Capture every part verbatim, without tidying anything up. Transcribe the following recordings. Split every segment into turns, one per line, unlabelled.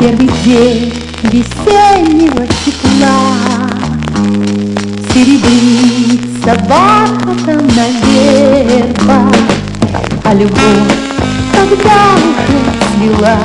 Первый день весеннего тепла серебрится бархатом наверх, а любовь когда уже цвела.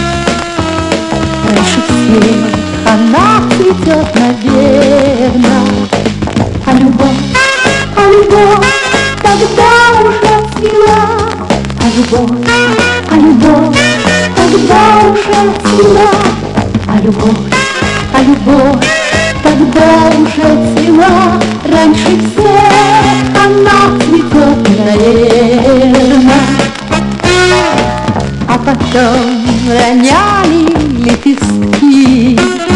Раньше всех она цветет, наверно, а любовь, а любовь когда уже цвела, а любовь, а любовь когда уже цвела, а любовь, а любовь когда уже цвела. Раньше всех она цветет, наверно, а потом роняли лепестки,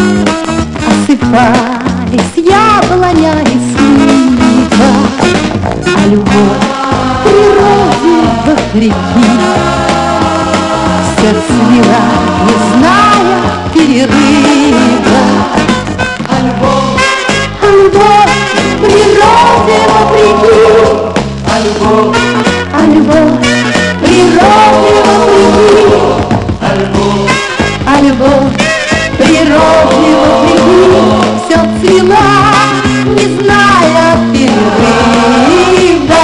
осыпались яблоня и слива, а любовь природе вопреки все цвела, не зная перерыва. А любовь, а любовь природе вопреки, а любовь, а любовь природе вопреки, а любовь, а любовь природе вопреки все цвела, не зная перерыва.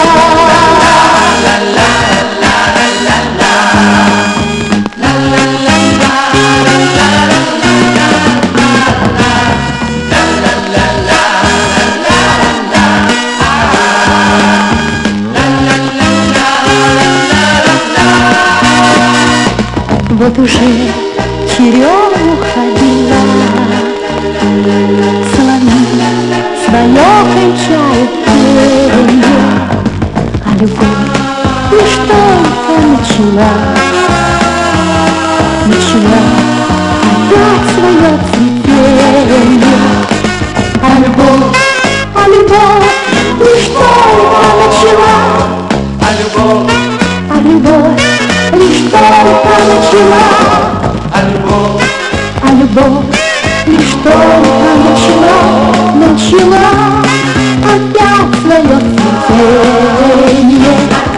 Вот уже черемуха бела, соловьи свое кончают пение, а любовь лишь только начала, начала опять свое цветение. А любовь, а любовь лишь только начала, а любовь, а любовь лишь только начала, а любовь, а любовь лишь только начала, начала опять свое цветение.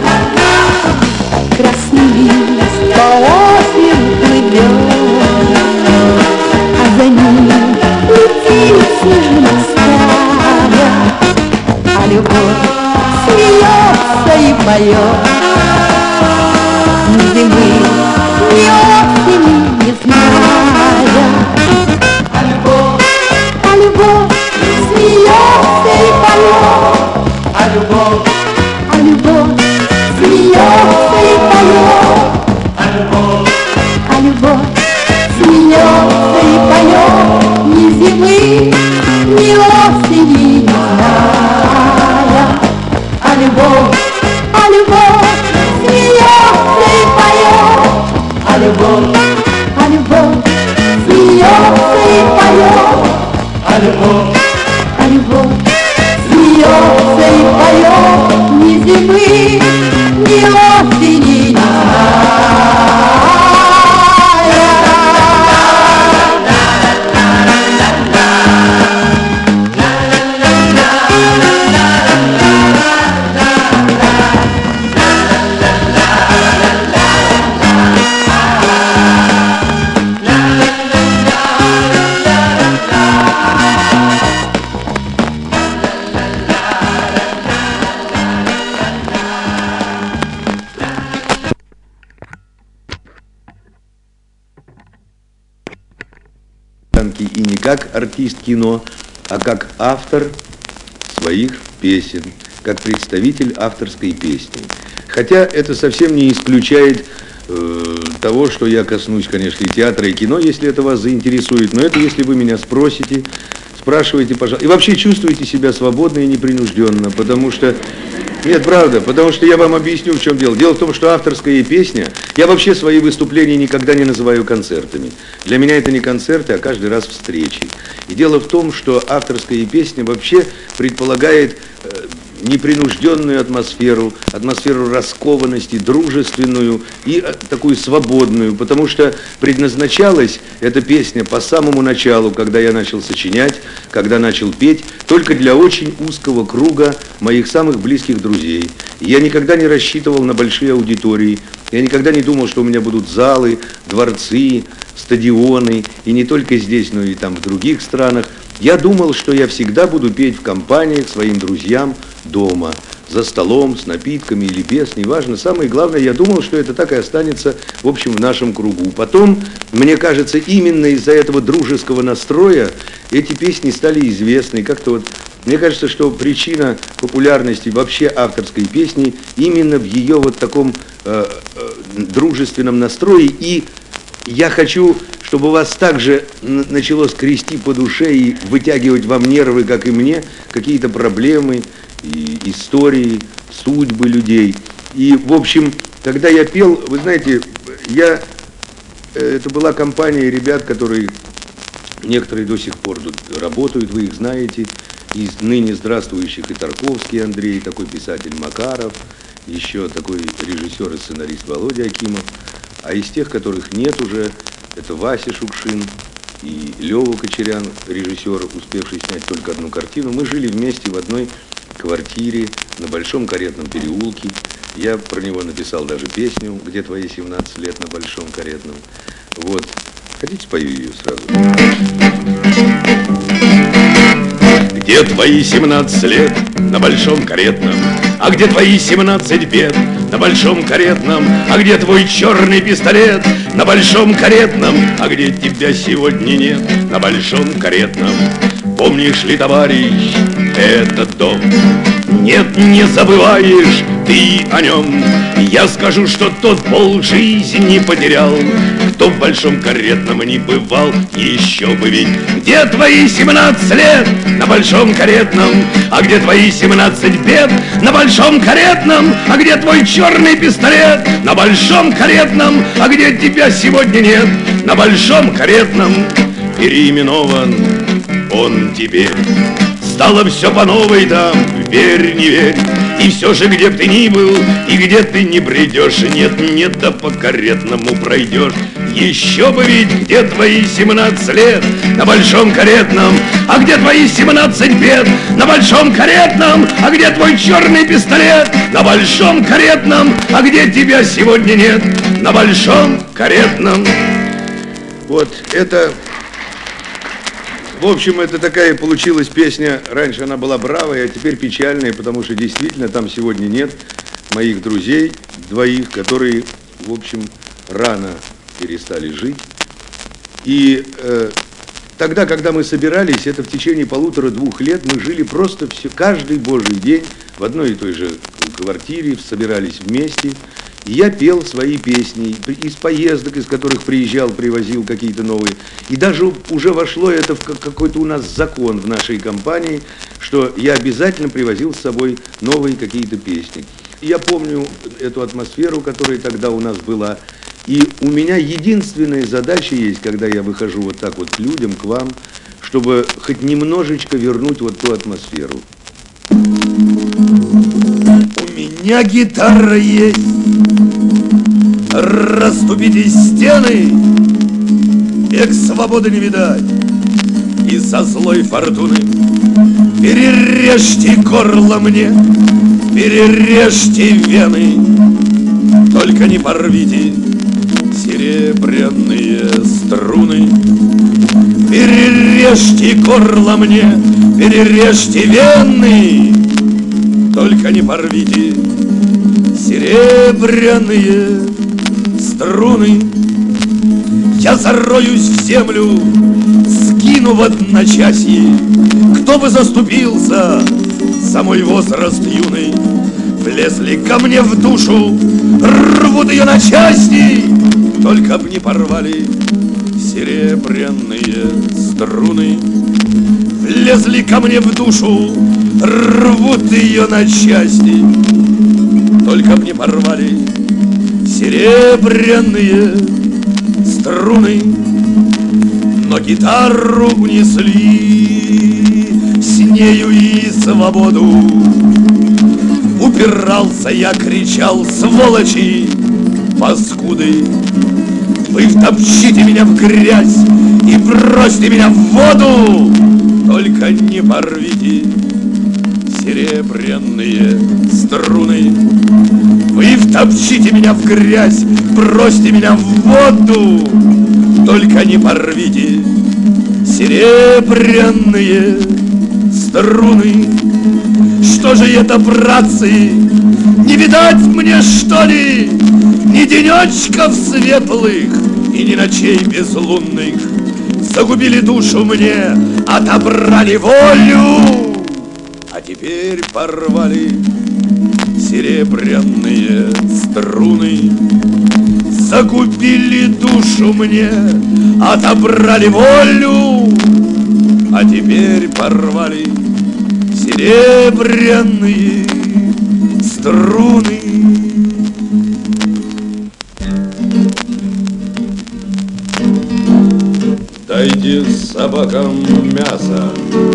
Красный лист по озеру плывет, а за ним летит снежинская, а любовь смеется и поет. Ни зимы, ни осени не зная, а любовь, а любовь смеется и поет, а любовь, а любовь смеется и поет, а любовь, а любовь смеется и поет. Ни зимы, ни осени не зная, а любовь, а любовь смеется и поет, а любовь, а любовь смеется и поет, а любовь, а любовь смеется и поет. Ни зимы, ни осени не зная.
И не как артист кино, а как автор своих песен, как представитель авторской песни. Хотя это совсем не исключает э, того, что я коснусь, конечно, и театра, и кино, если это вас заинтересует. Но это если вы меня спросите, спрашивайте, пожалуйста. И вообще чувствуете себя свободно и непринужденно, потому что... Нет, правда, потому что я вам объясню, в чем дело. Дело в том, что авторская песня, я вообще свои выступления никогда не называю концертами. Для меня это не концерты, а каждый раз встречи. И дело в том, что авторская песня вообще предполагает э, непринужденную атмосферу, атмосферу раскованности, дружественную и э, такую свободную, потому что предназначалась эта песня по самому началу, когда я начал сочинять, когда начал петь, только для очень узкого круга моих самых близких друзей. Я никогда не рассчитывал на большие аудитории, Я никогда не думал, что у меня будут залы, дворцы, стадионы, и не только здесь, но и там в других странах. Я думал, что я всегда буду петь в компаниях своим друзьям дома, за столом, с напитками или без, неважно. Самое главное, я думал, что это так и останется, в общем, в нашем кругу. Потом, мне кажется, именно из-за этого дружеского настроя эти песни стали известны. Как-то вот, мне кажется, что причина популярности вообще авторской песни именно в ее вот таком э, э, дружественном настрое. И я хочу, чтобы у вас также начало скрести по душе и вытягивать вам нервы, как и мне, какие-то проблемы, и истории, судьбы людей. И, в общем, когда я пел, вы знаете, я, это была компания ребят, которые, некоторые до сих пор тут работают, вы их знаете, из ныне здравствующих и Тарковский Андрей, такой писатель Макаров, еще такой режиссер и сценарист Володя Акимов, а из тех, которых нет уже, это Вася Шукшин и Лёва Кочерян, режиссер, успевший снять только одну картину. Мы жили вместе в одной квартире на Большом Каретном переулке. Я про него написал даже песню «Где твои семнадцать лет на Большом Каретном». Вот. Хотите, спою ее сразу? Где твои семнадцать лет на Большом Каретном? А где твои семнадцать бед на Большом Каретном? А где твой черный пистолет на Большом Каретном? А где тебя сегодня нет на Большом Каретном? Помнишь ли, товарищ, этот дом? Нет, не забываешь ты о нем. Я скажу, что тот полжизни потерял, кто в Большом Каретном не бывал, еще бы ведь. Где твои семнадцать лет на Большом Каретном? А где твои семнадцать бед на Большом Каретном? А где твой черный пистолет на Большом Каретном? А где тебя сегодня нет на Большом Каретном? Переименован он теперь. Стало все по новой там, верь, не верь. И все же, где б ты ни был, и где ты не придешь, нет, нет, да по Каретному пройдешь. Еще бы ведь, где твои семнадцать лет на Большом Каретном? А где твои семнадцать бед на Большом Каретном? А где твой черный пистолет на Большом Каретном? А где тебя сегодня нет на Большом Каретном? Вот это... В общем, это такая получилась песня. Раньше она была бравая, а теперь печальная, потому что действительно там сегодня нет моих друзей, двоих, которые, в общем, рано перестали жить. И э, тогда, когда мы собирались, это в течение полутора-двух лет, мы жили просто все, каждый божий день в одной и той же квартире, собирались вместе. И я пел свои песни из поездок, из которых приезжал, привозил какие-то новые. И даже уже вошло это в какой-то у нас закон в нашей компании, что я обязательно привозил с собой новые какие-то песни. И я помню эту атмосферу, которая тогда у нас была. И у меня единственная задача есть, когда я выхожу вот так вот к людям, к вам, чтобы хоть немножечко вернуть вот ту атмосферу. У меня гитара есть. Расступите стены, век свободы не видать, и со злой фортуны перережьте горло мне, перережьте вены, только не порвите серебряные струны. Перережьте горло мне, перережьте вены, только не порвите серебряные струны. Я зароюсь в землю, скину в одночасье. Кто бы заступился за мой возраст юный? Влезли ко мне в душу, рвут ее на части, только б не порвали серебряные струны. Влезли ко мне в душу, рвут ее на части, только б не порвали серебряные струны. Но гитару унесли, с нею и свободу. Упирался я, кричал: сволочи, паскуды, вы втопчите меня в грязь и бросьте меня в воду, только не порвите серебряные
серебряные струны. Вы втопчите меня в грязь, бросьте меня в воду, только не порвите серебряные струны. Что же это, братцы, не видать мне, что ли, ни денечков светлых и ни ночей безлунных? Загубили душу мне, отобрали волю, а теперь порвали серебряные струны. Загубили душу мне, отобрали волю, а теперь порвали серебряные струны. Дайте собакам мясо,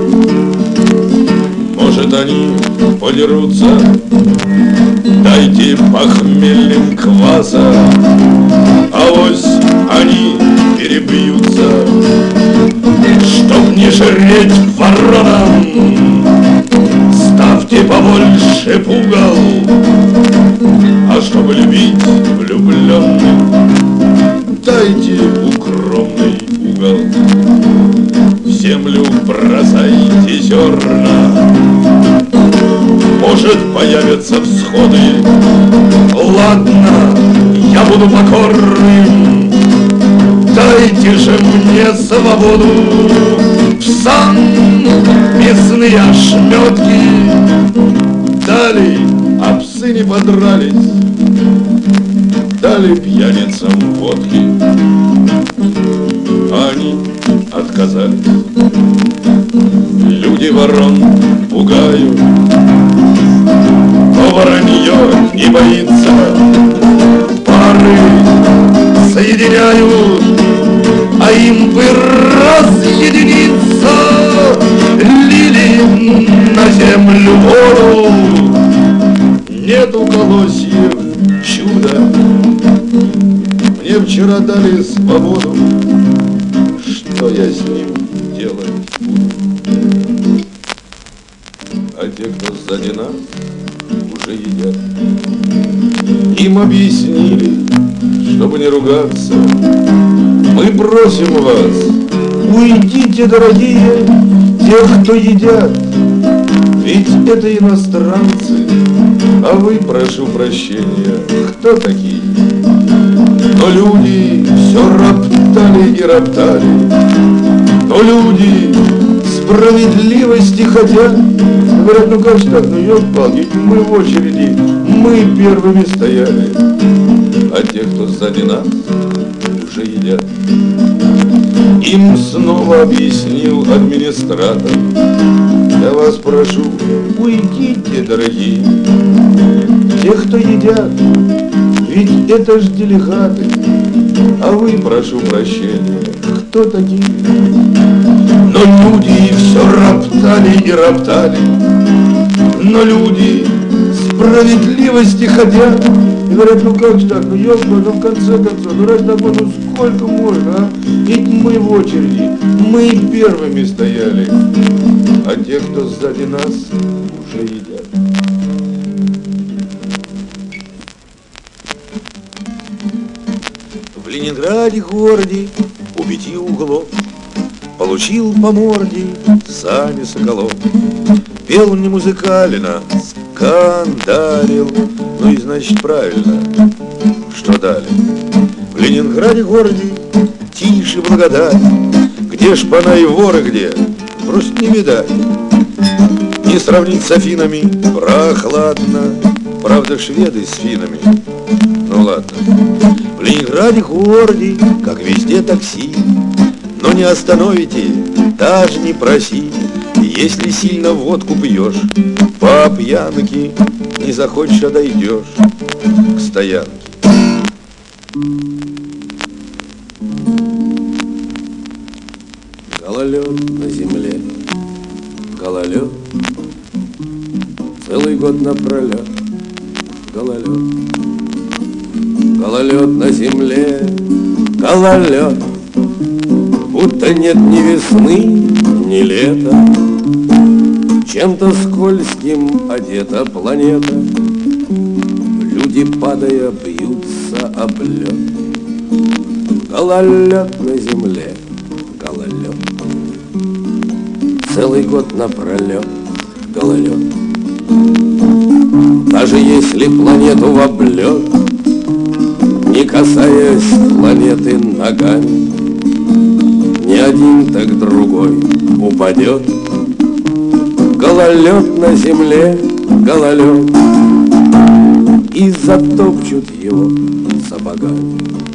может, они подерутся. Дайте похмельным кваса, авось они перебьются. Чтоб не жреть воронам, ставьте побольше пугал. А чтобы любить влюбленных, дайте укромный угол. В землю бросайте зерна, может, появятся всходы. Ладно, я буду покорным, дайте же мне свободу. В сан мясные ошметки дали, а псы не подрались. Дали пьяницам водки, они отказались. Люди ворон пугают, но воронье не боится. Пары соединяют, а им бы разъединиться. Лили на землю воду, нету колосьев чуда. Мне вчера дали свободу, что я с ним делать буду? А те, кто сзади нас, уже едят. Им объяснили, чтобы не ругаться. Мы просим вас, уйдите, дорогие, тех, кто едят. Ведь это иностранцы, а вы, прошу прощения, кто такие? Но люди все роптали и роптали, но люди справедливости хотят. Говорят, ну как же так, ну ёлки-палки, мы в очереди, мы первыми стояли, а те, кто сзади нас, уже едят. Им снова объяснил администратор: я вас прошу, уйдите, дорогие, те, кто едят, ведь это ж делегаты, а вы, прошу прощения, кто такие? Но люди все роптали и роптали, но люди справедливости хотят. И говорят, ну как же так, ну ёлка, ну в конце концов, ну ради такого, ну сколько можно, а? Ведь мы в очереди, мы первыми стояли, а те, кто сзади нас, уже едят. В Ленинграде городе у пяти углов получил по морде Саня Соколов. Пел он не музыкально, скандалил, ну и значит правильно, что дали. В Ленинграде городе тише благодать, где шпана и воры где, просто не видать. Не сравнить с Афинами, прохладно, правда шведы с финами, ну ладно. В Ленинграде городе, как везде, такси, но не остановите, даже не проси. Если сильно водку пьешь, по пьянке не захочешь, а дойдешь к стоянке. Гололед на земле, гололед, целый год напролет, гололед. Гололед на земле, гололед, будто нет ни весны, ни лета.
Чем-то скользким одета планета, люди, падая, бьются об лед. Гололед на земле, гололед, целый год напролет гололед. Даже если планету в облет, не касаясь планеты ногами, ни один, так другой упадет. Гололед на земле, гололед, и затопчут его сапогами.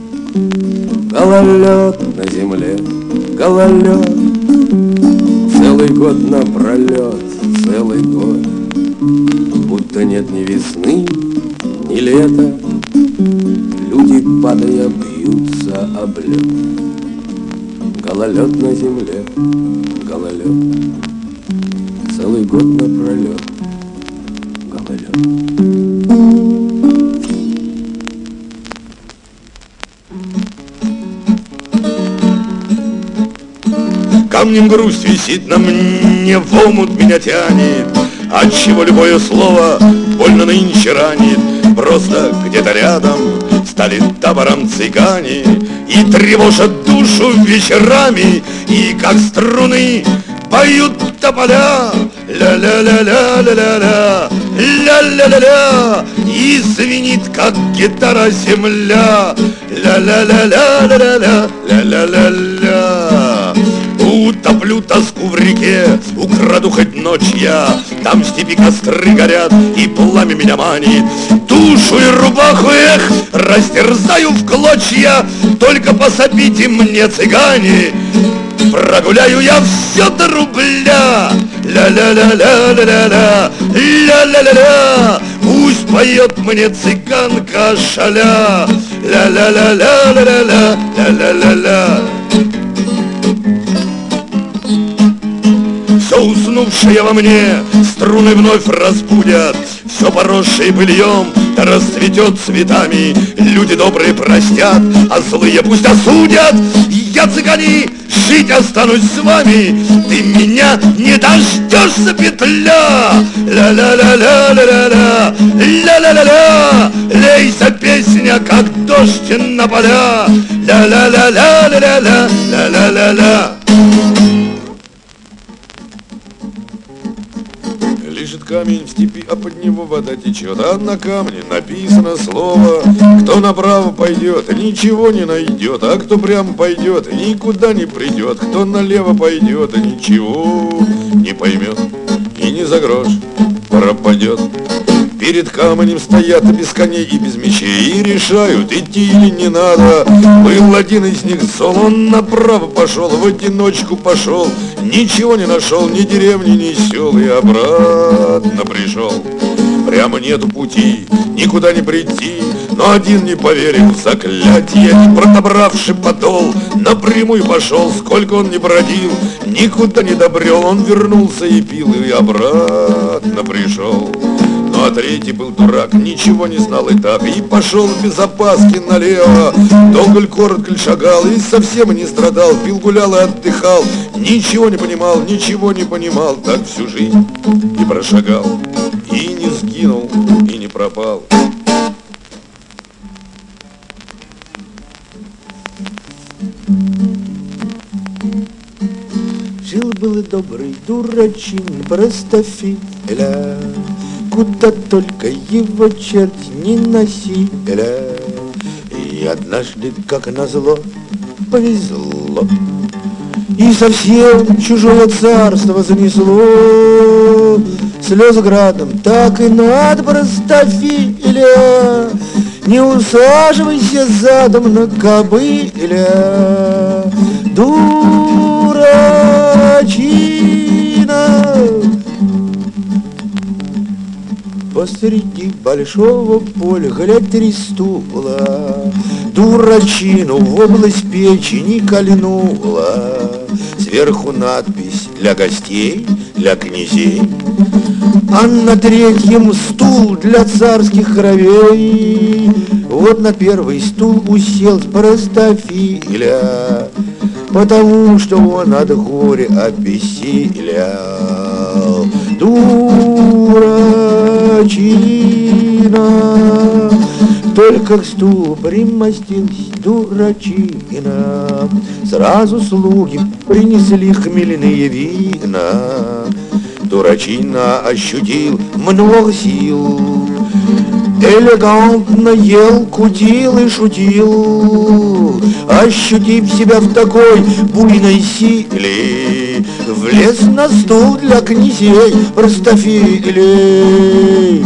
Гололед на земле, гололед, целый год напролет, целый год. Будто нет ни весны, ни лета, люди, падая, бьются об лед. Гололед на земле, гололед, целый год напролет, гололед.
Камнем грусть висит на мне, в омут меня тянет, отчего любое слово больно нынче ранит. Просто где-то рядом стали табором цыгане и тревожат душу вечерами, и как струны поют тополя, ля-ля-ля-ля-ля-ля-ля, ля-ля-ля-ля, и звенит, как гитара, земля, ля-ля-ля-ля-ля-ля, ля-ля-ля-ля. Утоплю тоску в реке, украду хоть ночь я, там в степи костры горят, и пламя меня манит. Душу и рубаху, эх, растерзаю в клочья, только пособите мне, цыгане, прогуляю я все до рубля. Ля-ля-ля-ля-ля-ля-ля, ля-ля-ля-ля, пусть поет мне цыганка шаля. Ля-ля-ля-ля-ля-ля, ля-ля-ля-ля. Все уснувшее во мне струны вновь разбудят, все поросшее быльем да расцветет цветами. Люди добрые простят, а злые пусть осудят. Я, цыгане, жить останусь с вами, ты меня не дождешься, петля. Ля-ля-ля-ля-ля-ля-ля, ля-ля-ля-ля, лейся песня, как дождь на поля. Ля-ля-ля-ля-ля-ля, ля-ля-ля-ля. Лежит камень в степи, а под него вода течет, а на камне написано слово. Кто направо пойдет, ничего не найдет, а кто прямо пойдет, никуда не придет. Кто налево пойдет, ничего не поймет и не за грош пропадет. Перед камнем стоят без коней и без мечей, и решают, идти или не надо. Был один из них зол, он направо пошел, в одиночку пошел, ничего не нашел, ни деревни, ни сел, и обратно пришел. Прямо нету пути, никуда не прийти, но один не поверил в заклятие, протобравший подол, напрямую пошел, сколько он не бродил, никуда не добрел, он вернулся и пил, и обратно пришел. Ну а третий был дурак, ничего не знал и так, и пошел без опаски налево. Долго ль, коротко ль шагал, и совсем не страдал, пил, гулял и отдыхал, ничего не понимал, ничего не понимал, так всю жизнь и прошагал, и не сгинул, и не пропал.
Жил-был и добрый дурачин, простофиля, куда только его черт не носили. И однажды, как назло, повезло, и совсем чужого царства занесло. Слезы градом так и над простофиля, не усаживайся задом на кобыля, дурачина. Посреди большого поля, глядь, три стула, дурачину в область печени кольнула. Сверху надпись для гостей, для князей, а на третьем стул для царских кровей. Вот на первый стул уселся простофиля, потому что он от горя обессилял. дурачина. Только к стулу примостилась дурачина, сразу слуги принесли хмельные вина. Дурачина ощутил много сил, элегантно ел, кутил и шутил. Ощутив себя в такой буйной силе, влез на стул для князей простофилей.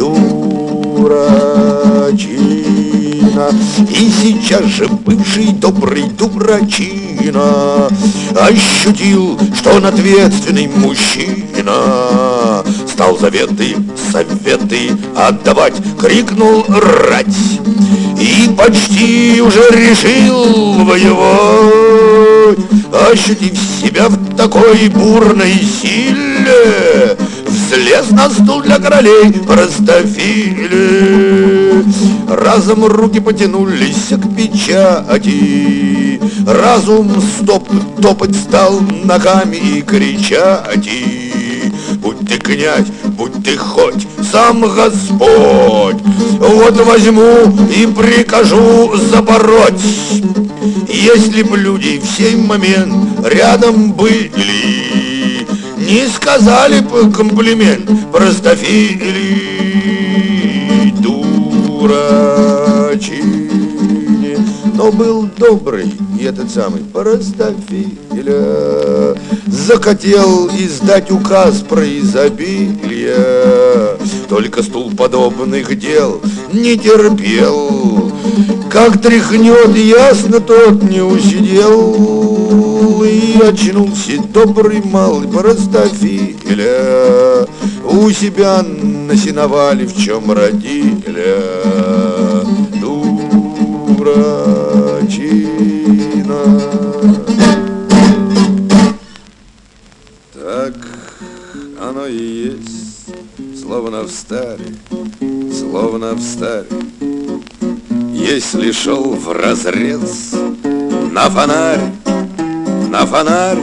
Дурачина. И сейчас же бывший добрый дурачина ощутил, что он ответственный мужчина. Стал заветы, советы отдавать, крикнул рать. И почти уже решил воевать, ощутив себя в такой бурной силе, взлез на стул для королей простофили. Разом руки потянулись к печати, разум стоп топать стал ногами и кричать. Будь ты князь, будь ты хоть сам Господь, вот возьму и прикажу запороть. Если б люди в сей момент рядом были, не сказали б комплимент простофили. Дурачине. Но был добрый и этот самый простофиля захотел издать указ про изобилие, только стул подобных дел не терпел. Как тряхнет, ясно, тот не усидел, и очнулся добрый малый простофиля у себя на сеновале, в чем родиля. Дурачина.
Так оно и есть, словно встали, словно встали. Если шел вразрез на фонарь, на фонарь,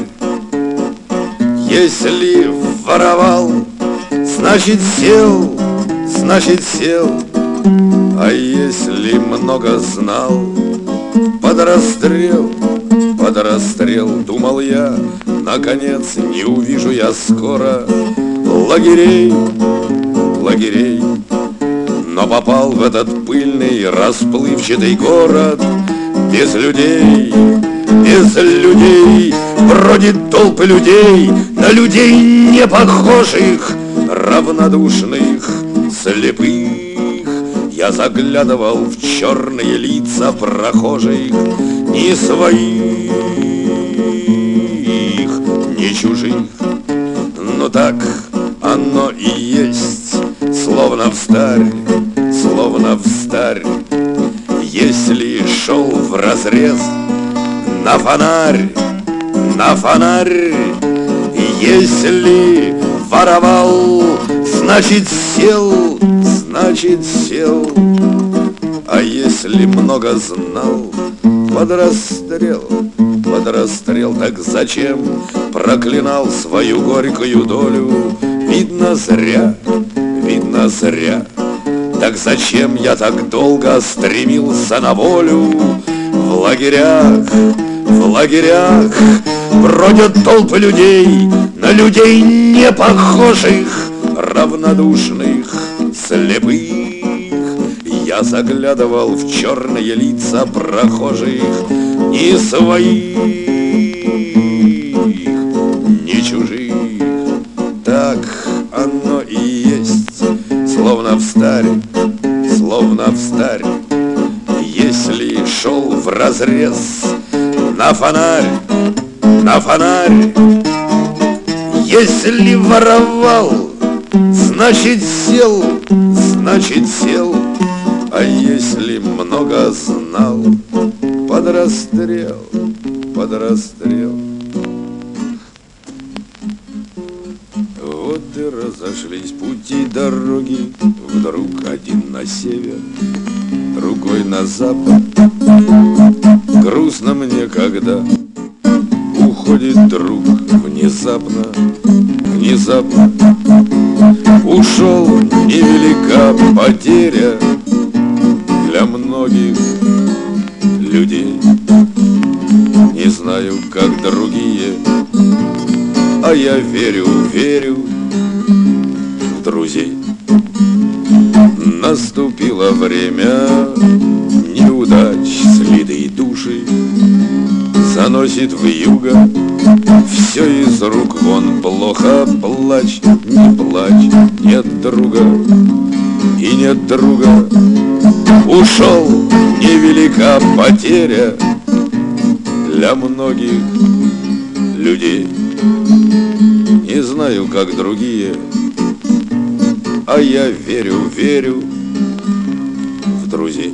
если воровал, значит сел, значит сел. А если много знал, под расстрел, под расстрел. Думал я, наконец, не увижу я скоро лагерей, лагерей. Но попал в этот пыльный, расплывчатый город без людей, без людей. Бродит толпы людей, на людей не похожих, равнодушных, слепых. Я заглядывал в черные лица прохожих, ни своих, ни чужих. Но так оно и есть, словно встарь, словно встарь. Если шел вразрез на фонарь, на фонарь, если воровал, значит сел, значит сел. А если много знал, под расстрел, под расстрел. Так зачем проклинал свою горькую долю? Видно зря, видно зря. Так зачем я так долго стремился на волю? В лагерях, в лагерях бродят толпы людей, на людей не похожих, равнодушных, слепых. Я заглядывал в черные лица прохожих, ни своих, ни чужих. Так оно и есть, словно встарь, словно встарь. Если шел вразрез на фонарь, на фонарь, если воровал, значит сел, значит сел. А если много знал, под расстрел, под расстрел. Вот и разошлись пути дороги, вдруг один на север, другой на запад. Грустно мне, когда уходит друг внезапно, внезапно. Ушел, невелика потеря для многих людей. Не знаю, как другие, а я верю, верю в друзей. Наступило время неудач, слитые души заносит вьюга. Все из рук вон плохо, плачь, не плачь, нет друга и нет друга. Ушел, невелика потеря для многих людей. Не знаю, как другие, а я верю, верю в друзей.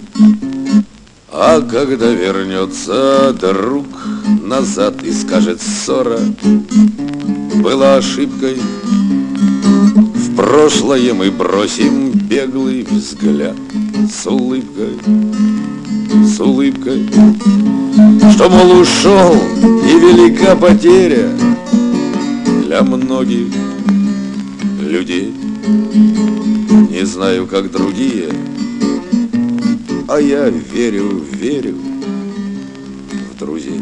А когда вернется друг назад и скажет: ссора была ошибкой, в прошлое мы бросим беглый взгляд с улыбкой, с улыбкой, что, мол, ушел, и велика потеря для многих людей. Не знаю, как другие, а я верю, верю в друзей.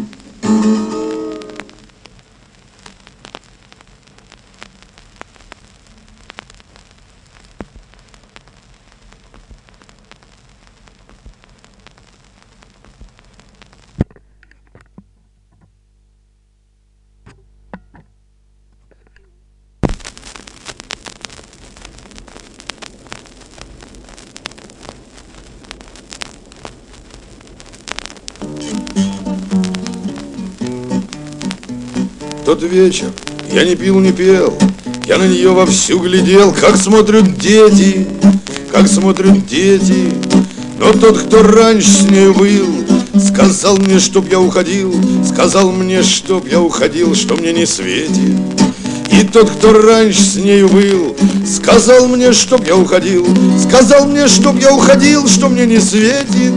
Тот вечер я не пил, не пел, я на нее вовсю глядел, как смотрят дети, как смотрят дети. Но тот, кто раньше с нею был, сказал мне, чтоб я уходил, сказал мне, чтоб я уходил, что мне не светит. И тот, кто раньше с нею был, сказал мне, чтоб я уходил, сказал мне, чтоб я уходил, что мне не светит.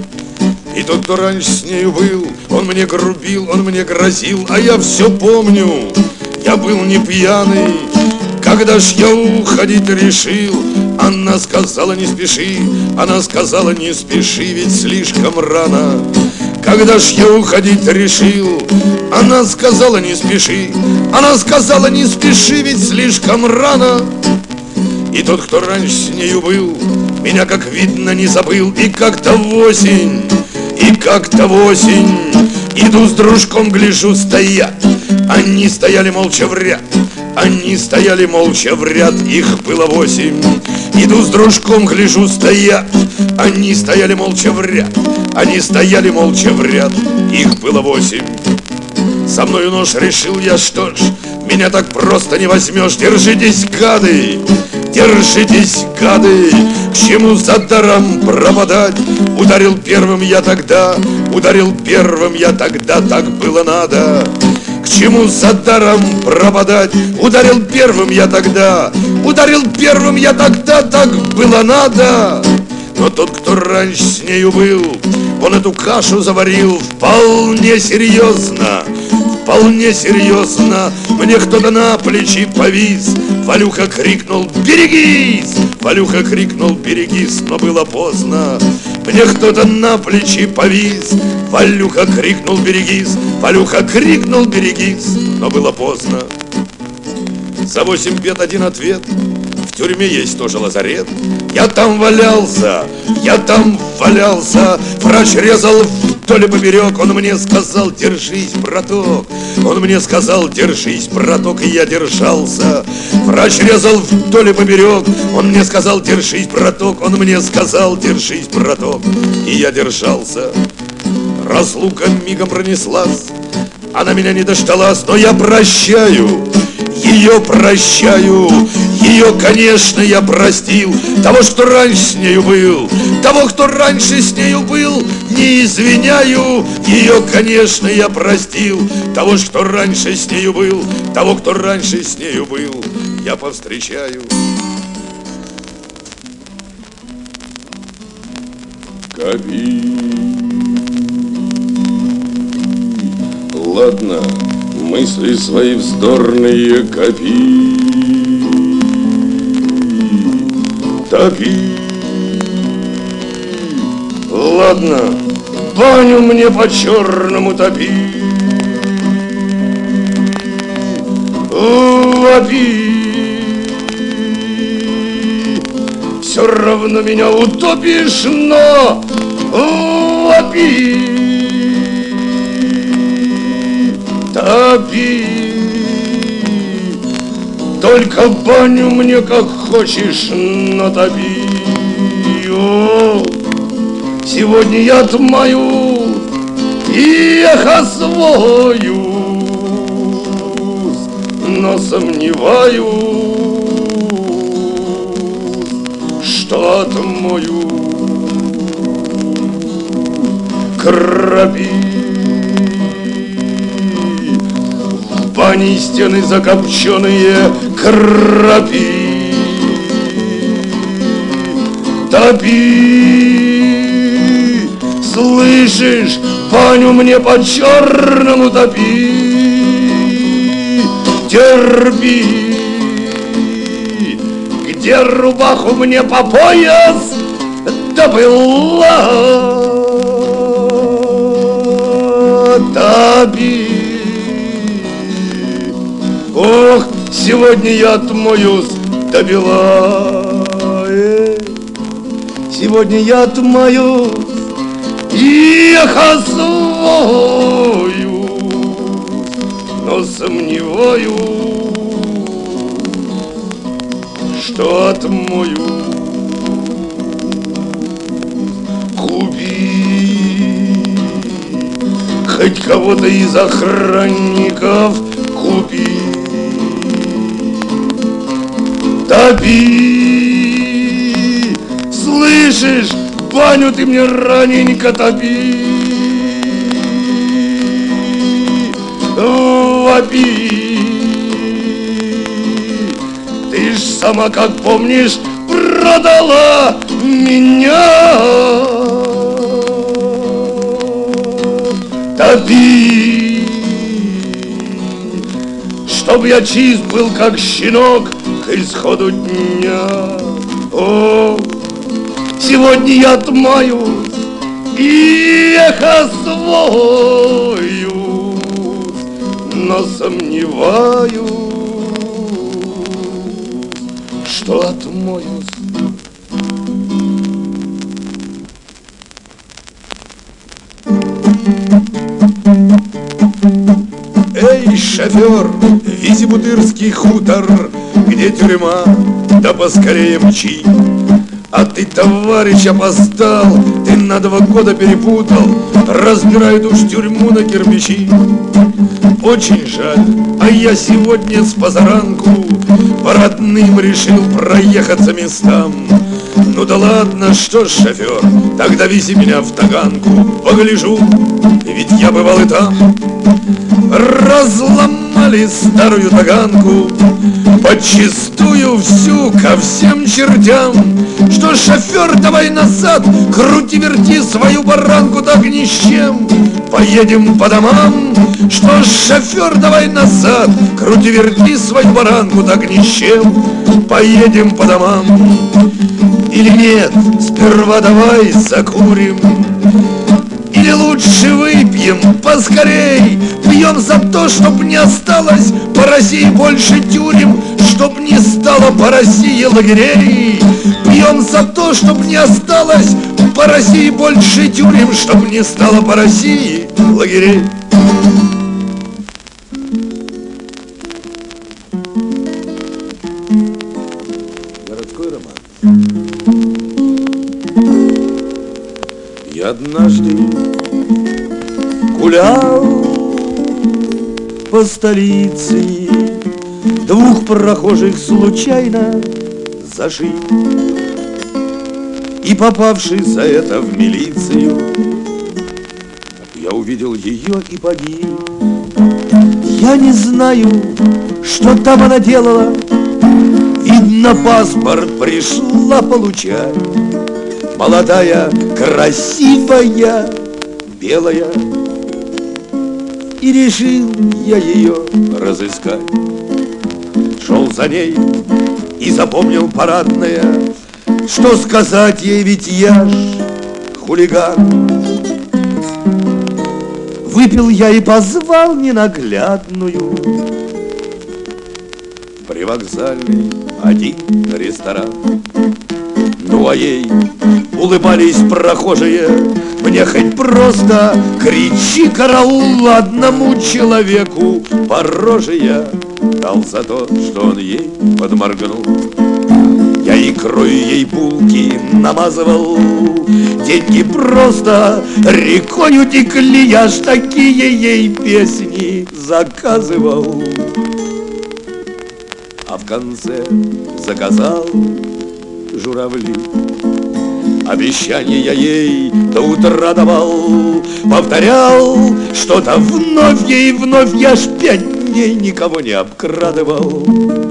И тот, кто раньше с нею был, он мне грубил, он мне грозил, а я все помню, я был не пьяный. Когда ж я уходить решил, она сказала: не спеши, она сказала: не спеши, ведь слишком рано. Когда ж я уходить решил, она сказала: не спеши, она сказала: не спеши, ведь слишком рано. И тот, кто раньше с нею был, меня, как видно, не забыл. И как-то в осень, и как-то в осень иду с дружком, гляжу, стоят. Они стояли молча в ряд, они стояли молча в ряд, их было восемь. Иду с дружком, гляжу, стоят. Они стояли молча в ряд, они стояли молча в ряд, их было восемь. Со мною нож, решил я, что ж, меня так просто не возьмешь. Держитесь, гады, держитесь, гады, к чему за даром пропадать? Ударил первым я тогда, ударил первым я тогда, так было надо. К чему за даром пропадать? Ударил первым я тогда, ударил первым я тогда, так было надо. Но тот, кто раньше с нею был, он эту кашу заварил вполне серьезно, вполне серьезно. Мне кто-то на плечи повис, Валюха крикнул: берегись! Валюха крикнул: берегись, но было поздно. Мне кто-то на плечи повис, Валюха крикнул: берегись! Валюха крикнул: берегись, но было поздно. За восемь бед один ответ: в тюрьме есть тоже лазарет. Я там валялся, я там валялся. Врач резал вдоль и поперек. Он мне сказал: держись, браток. Он мне сказал: держись, браток, и я держался. Врач резал вдоль и поперек. Он мне сказал: держись, браток. Он мне сказал: держись, браток, и я держался. Разлука мигом пронеслась, она меня не дождалась, но я прощаю, ее прощаю. Ее, конечно, я простил. Того, что раньше с нею был, того, кто раньше с нею был, не извиняю. Ее, конечно, я простил. Того, что раньше с нею был, того, кто раньше с нею был, я повстречаю.
Копи. Ладно, мысли свои вздорные копи, топи. Ладно, баню мне по-черному топи, вопи. Все равно меня утопишь, но вопи, топи. Только баню мне как хочешь натопи. О, сегодня я отмою и охосвоюсь, но сомневаюсь, что отмою. Крапи, в бане стены закопченые, крапи, топи. Слышишь, баню мне по-черному топи, терпи. Где рубаху мне по пояс добыла, топи. Ох, сегодня я отмоюсь до бела, э, сегодня я отмоюсь и охосвоюсь, но сомневаюсь, что отмою. Купи хоть кого-то из охранников, купи, топи. Слышишь, баню ты мне раненько топи, вопи. Ты ж сама, как помнишь, продала меня, топи. Чтоб я чист был, как щенок, к исходу дня. О, сегодня я отмоюсь и охосвоюсь, но сомневаюсь, что отмоюсь.
Эй, шофер, вези Бутырский хутор, где тюрьма, да поскорее мчи. А ты, товарищ, опоздал, ты на два года перепутал, разбирают уж тюрьму на кирпичи. Очень жаль, а я сегодня с позаранку по родным решил проехаться местам. Ну да ладно, что ж, шофер, тогда вези меня в Таганку, погляжу, ведь я бывал и там. Разломали старую Таганку, подчистую всю ко всем чертям. Что ж, шофер, давай назад, крути-верти свою баранку, так ни с чем. Поедем по домам. Что ж, шофер, давай назад, крути-верти свою баранку, так ни с чем. Поедем по домам. Или нет, сперва давай закурим, или лучше выпьем поскорей. Пьем за то, чтоб не осталось по России больше тюрем, чтоб не стало по России лагерей. Пьем за то, чтоб не осталось по России больше тюрем, чтоб не стало по России лагерей.
Городской роман.
Я однажды гулял по столице, двух прохожих случайно зашиб, и попавший за это в милицию, я увидел ее и погиб. Я не знаю, что там она делала, видно, паспорт пришла получать. Молодая, красивая, белая,
И решил я ее разыскать. Шел за ней и запомнил парадное, что сказать ей, ведь я ж хулиган. Выпил я и позвал ненаглядную в привокзальный один ресторан. Ну а ей улыбались прохожие, мне хоть просто кричи караул, одному человеку по роже я дал за то, что он ей подморгнул. Я икрою ей булки намазывал, деньги просто рекою текли, я ж такие ей песни заказывал. А в конце заказал журавли. Обещание я ей до утра давал, повторял что-то вновь ей вновь, я ж пять дней никого не обкрадывал.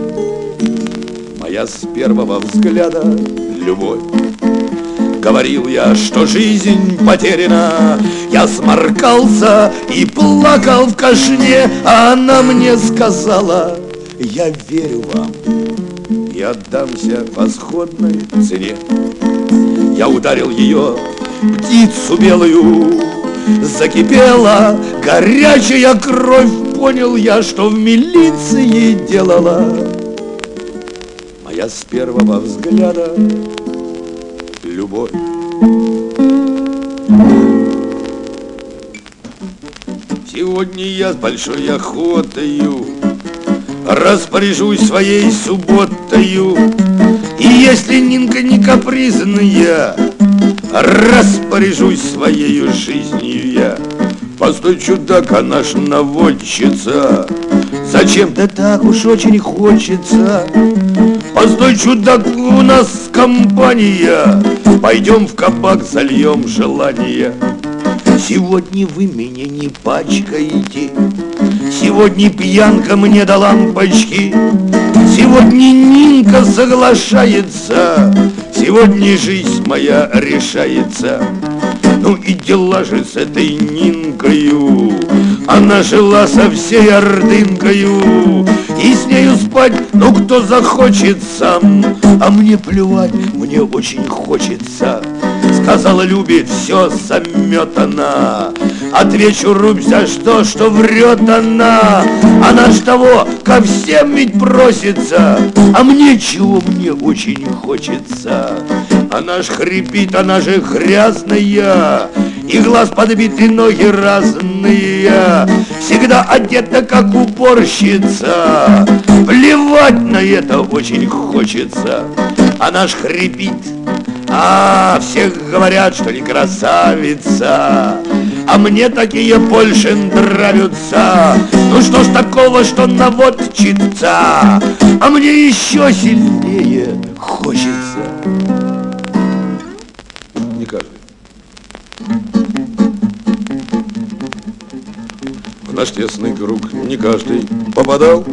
Моя с первого взгляда любовь. Говорил я, что жизнь потеряна, я сморкался и плакал в кашне, а она мне сказала: я верю вам и отдамся по сходной цене. Я ударил ее, птицу белую, закипела горячая кровь, понял я, что в милиции делала моя с первого взгляда любовь. Сегодня я с большой охотою распоряжусь своей субботою, и если Нинка не капризная, распоряжусь своей жизнью я. Постой, чудак, она ж наводчица, зачем-то так уж очень хочется. Постой, чудак, у нас компания, пойдем в кабак, зальем желание. Сегодня вы меня не пачкаете, сегодня пьянка мне до лампочки, сегодня Нинка соглашается, сегодня жизнь моя решается. Ну и дела же с этой Нинкою, она жила со всей ордынкою, и с нею спать, ну кто захочет сам, а мне плевать, мне очень хочется. Сказала, любит, все заметана, отвечу, рубь за что, что врет она. Она ж того ко всем ведь просится, а мне чего, мне очень хочется. Она ж хрипит, она же грязная, и глаз подбиты, ноги разные, всегда одета как уборщица. Плевать на это очень хочется. Она ж хрипит, а всех говорят, что не красавица, а мне такие больше нравятся. Ну что ж такого, что наводчица, а мне еще сильнее хочется. Не каждый. В наш тесный круг не каждый попадал.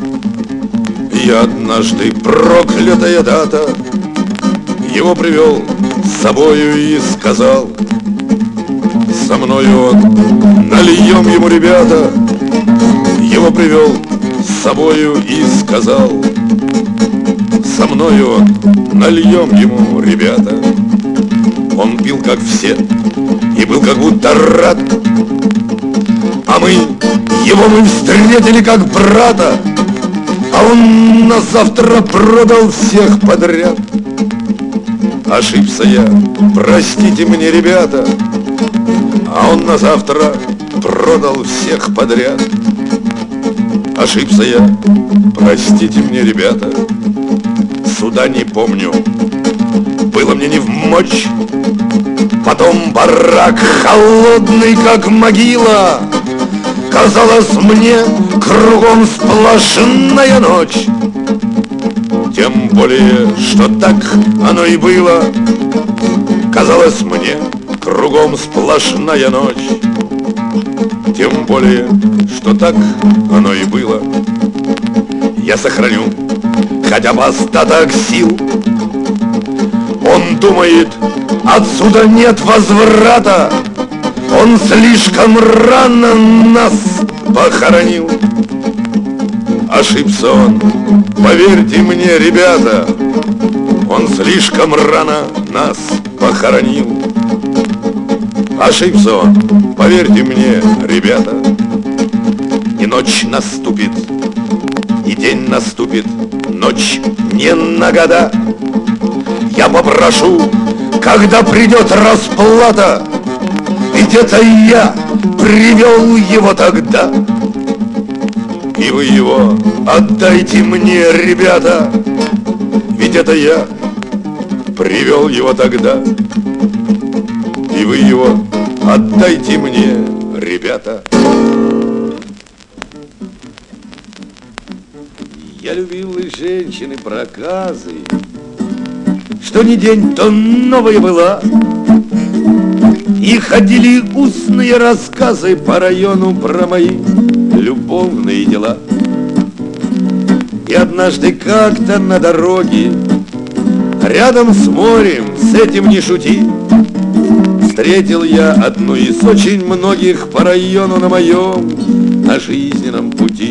Я однажды, проклятая дата, его привел с собою и сказал: со мною он, нальем ему, ребята. Его привел с собою и сказал: со мною он, нальем ему, ребята. Он пил, как все, и был как будто рад, а мы, его мы встретили как брата, а он на завтра продал всех подряд. Ошибся я, простите мне, ребята, а он на завтра продал всех подряд. Ошибся я, простите мне, ребята, суда не помню, было мне не вмочь. Потом барак холодный, как могила, казалось мне, кругом сплошная ночь. Тем более, что так оно и было, казалось мне, кругом сплошная ночь. Тем более, что так оно и было. Я сохраню хотя бы остаток сил. Он думает, отсюда нет возврата, Он слишком рано нас похоронил. Ошибся он, поверьте мне, ребята, он слишком рано нас похоронил. Ошибся он, поверьте мне, ребята. И ночь наступит, и день наступит, ночь не на года. Я попрошу, когда придет расплата, ведь это я привел его тогда. И вы его отдайте мне, ребята, ведь это я привел его тогда. И вы его отдайте мне, ребята. Я любил и женщины проказы, что ни день, то новая была. И ходили устные рассказы по району про мои любовные дела. И однажды как-то на дороге, рядом с морем, с этим не шути, встретил я одну из очень многих по району на моем, на жизненном пути.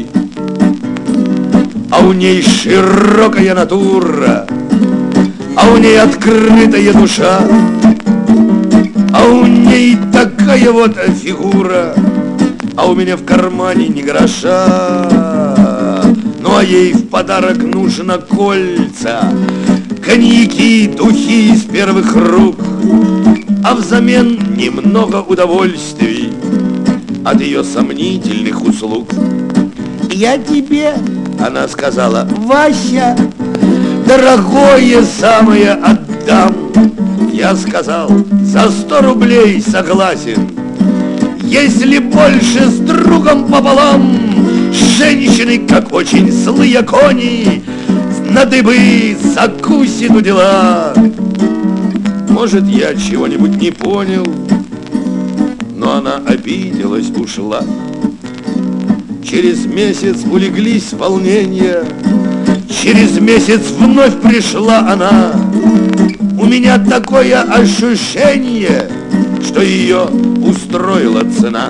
А у ней широкая натура, а у ней открытая душа, а у ней такая вот фигура, а у меня в кармане ни гроша. Ну а ей в подарок нужно кольца, коньяки, духи из первых рук, а взамен немного удовольствий от ее сомнительных услуг. Я тебе, она сказала, Вася, дорогое самое отдам. Я сказал, за сто рублей согласен, если больше с другом пополам. Женщины, как очень злые кони, на дыбы закусит у дела. Может, я чего-нибудь не понял, но она обиделась, ушла. Через месяц улеглись волнения, через месяц вновь пришла она. У меня такое ощущение, что ее устроила цена.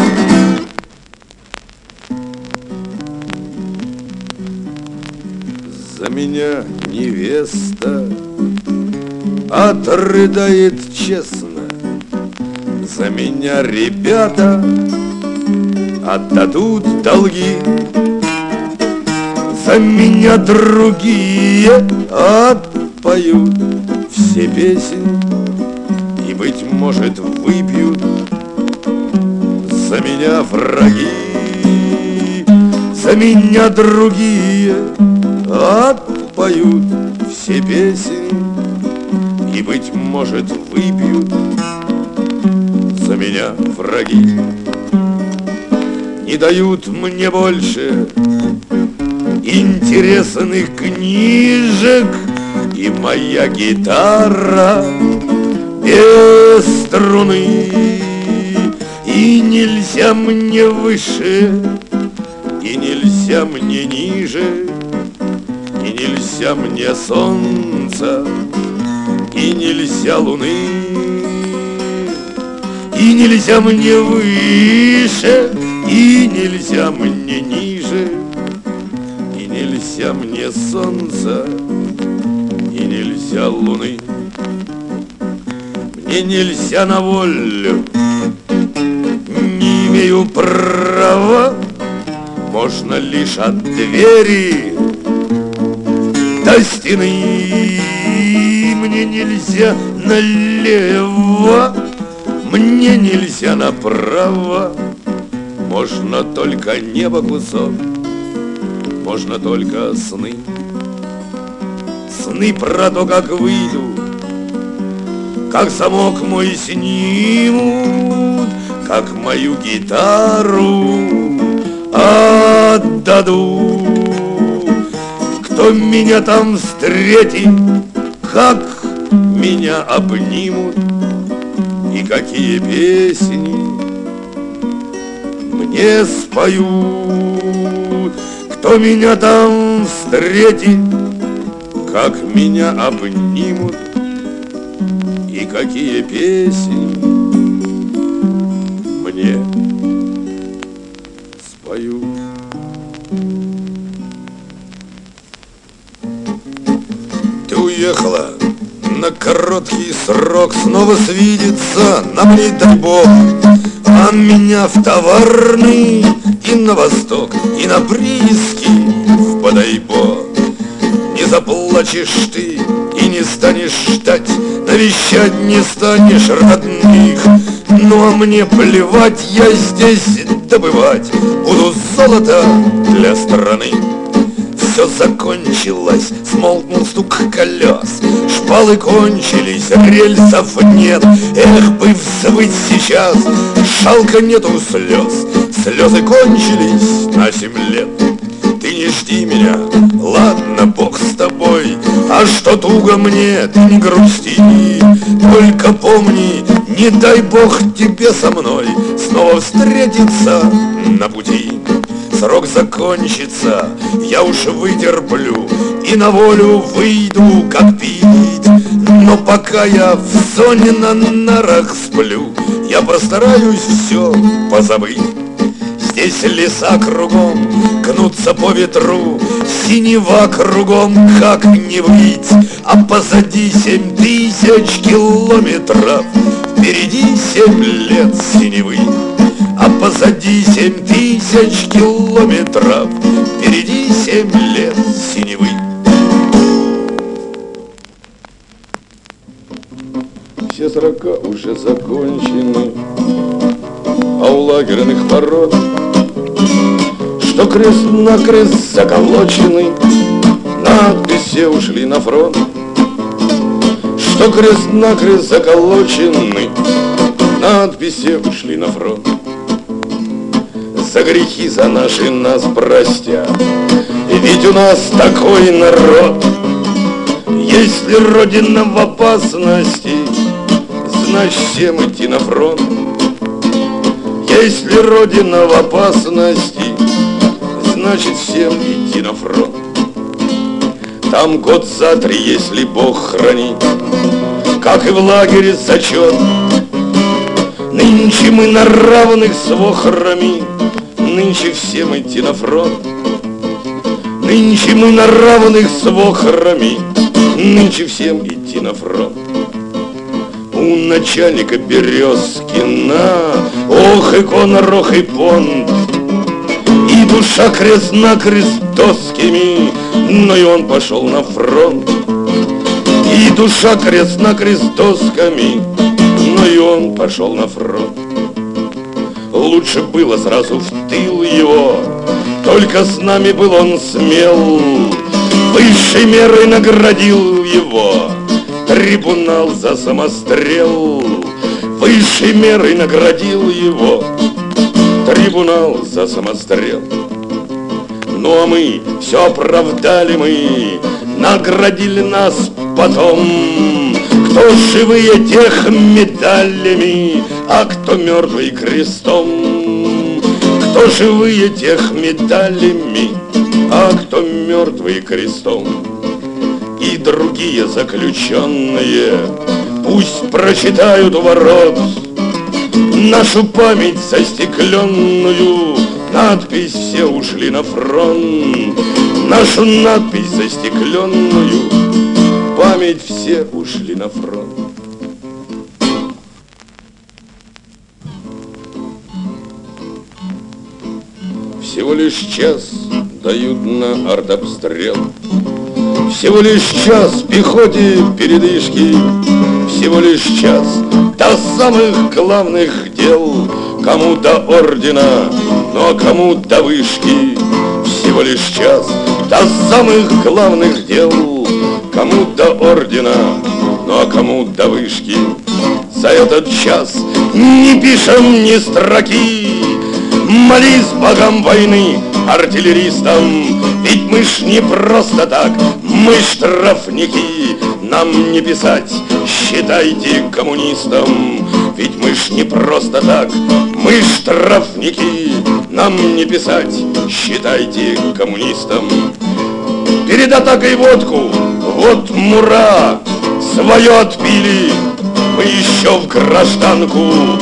За меня невеста отрыдает честно, за меня ребята отдадут долги, за меня другие отпоют все песни и, быть может, выпьют за меня враги, за меня другие отпоют все песни и, быть может, выпьют за меня враги. Не дают мне больше интересных книжек, и моя гитара без струны, и нельзя мне выше, и нельзя мне ниже, и нельзя мне солнца, и нельзя луны, и нельзя мне выше, и нельзя мне ниже, и нельзя мне солнца, и нельзя луны. Мне нельзя на волю, не имею права, можно лишь от двери до стены. Мне нельзя налево, мне нельзя направо, можно только небо кусок, можно только сны. Сны про то, как выйду, как замок мой снимут, как мою гитару отдаду. Кто меня там встретит, как меня обнимут, и какие песни мне споют. Кто меня там встретит, как меня обнимут, и какие песни тебе спою. Ты уехала на короткий срок, снова свидеться нам не дай бог. А меня в Товарный и на восток, и на прииски в Бодайбо. Не заплачешь ты и не станешь ждать, навещать не станешь родных. Ну а мне плевать, я здесь добывать буду золото для страны. Все закончилось, смолкнул стук колес, шпалы кончились, рельсов нет. Эх, бы взвыть сейчас, жалко нету слез, слезы кончились на семь лет. Ты не жди меня, ладно, Бог с тобой, а что туго мне, ты не грусти. Только помни, не дай Бог тебе со мной снова встретиться на пути. Срок закончится, я уж вытерплю и на волю выйду, как пить. Но пока я в зоне на нарах сплю, я постараюсь все позабыть. Здесь леса кругом гнутся по ветру, синева кругом, как не выйти. А позади семь тысяч километров, впереди семь лет синевы. А позади семь тысяч километров, впереди семь лет синевы. Все срока уже закончены, а у лагерных ворот, что крест-накрест заколочены, надписи ушли на фронт. Что крест-накрест заколочены, надписи ушли на фронт. За грехи за наши нас простят, ведь у нас такой народ. Если Родина в опасности, значит всем идти на фронт. Если Родина в опасности, значит всем идти на фронт. Там год за три, если Бог хранит, как и в лагере зачет. Нынче мы на равных с вохрами, нынче всем идти на фронт. Нынче мы на равных с вохрами, нынче всем идти на фронт. У начальника Березкина, ох, и конор, ох, и понт, и душа крест-накрест доскими, но и он пошел на фронт. И душа крест-накрест досками, но и он пошел на фронт. Лучше было сразу в тыл его, только с нами был он смел. Высшей мерой наградил его трибунал за самострел. Высшей мерой наградил его трибунал за самострел. Ну а мы все оправдали, мы наградили нас потом. Кто живые, тех медалями, а кто мертвый крестом. Кто живые, тех медалями, а кто мертвый крестом. И другие заключенные пусть прочитают у ворот нашу память застекленную, надпись «Все ушли на фронт». Нашу надпись застекленную, память «Все ушли на фронт». Всего лишь час дают на артобстрел, всего лишь час пехоте передышки, всего лишь час до самых главных дел. Кому до ордена, ну а кому до вышки. Всего лишь час до самых главных дел. Кому до ордена, ну а кому до вышки. За этот час не пишем ни строки, молись богам войны, артиллеристам. Ведь мы ж не просто так, мы штрафники. Нам не писать, считайте коммунистам. Ведь мы ж не просто так, мы штрафники. Нам не писать, считайте коммунистам. Перед атакой водку, вот мура, свое отпили. Мы еще в гражданку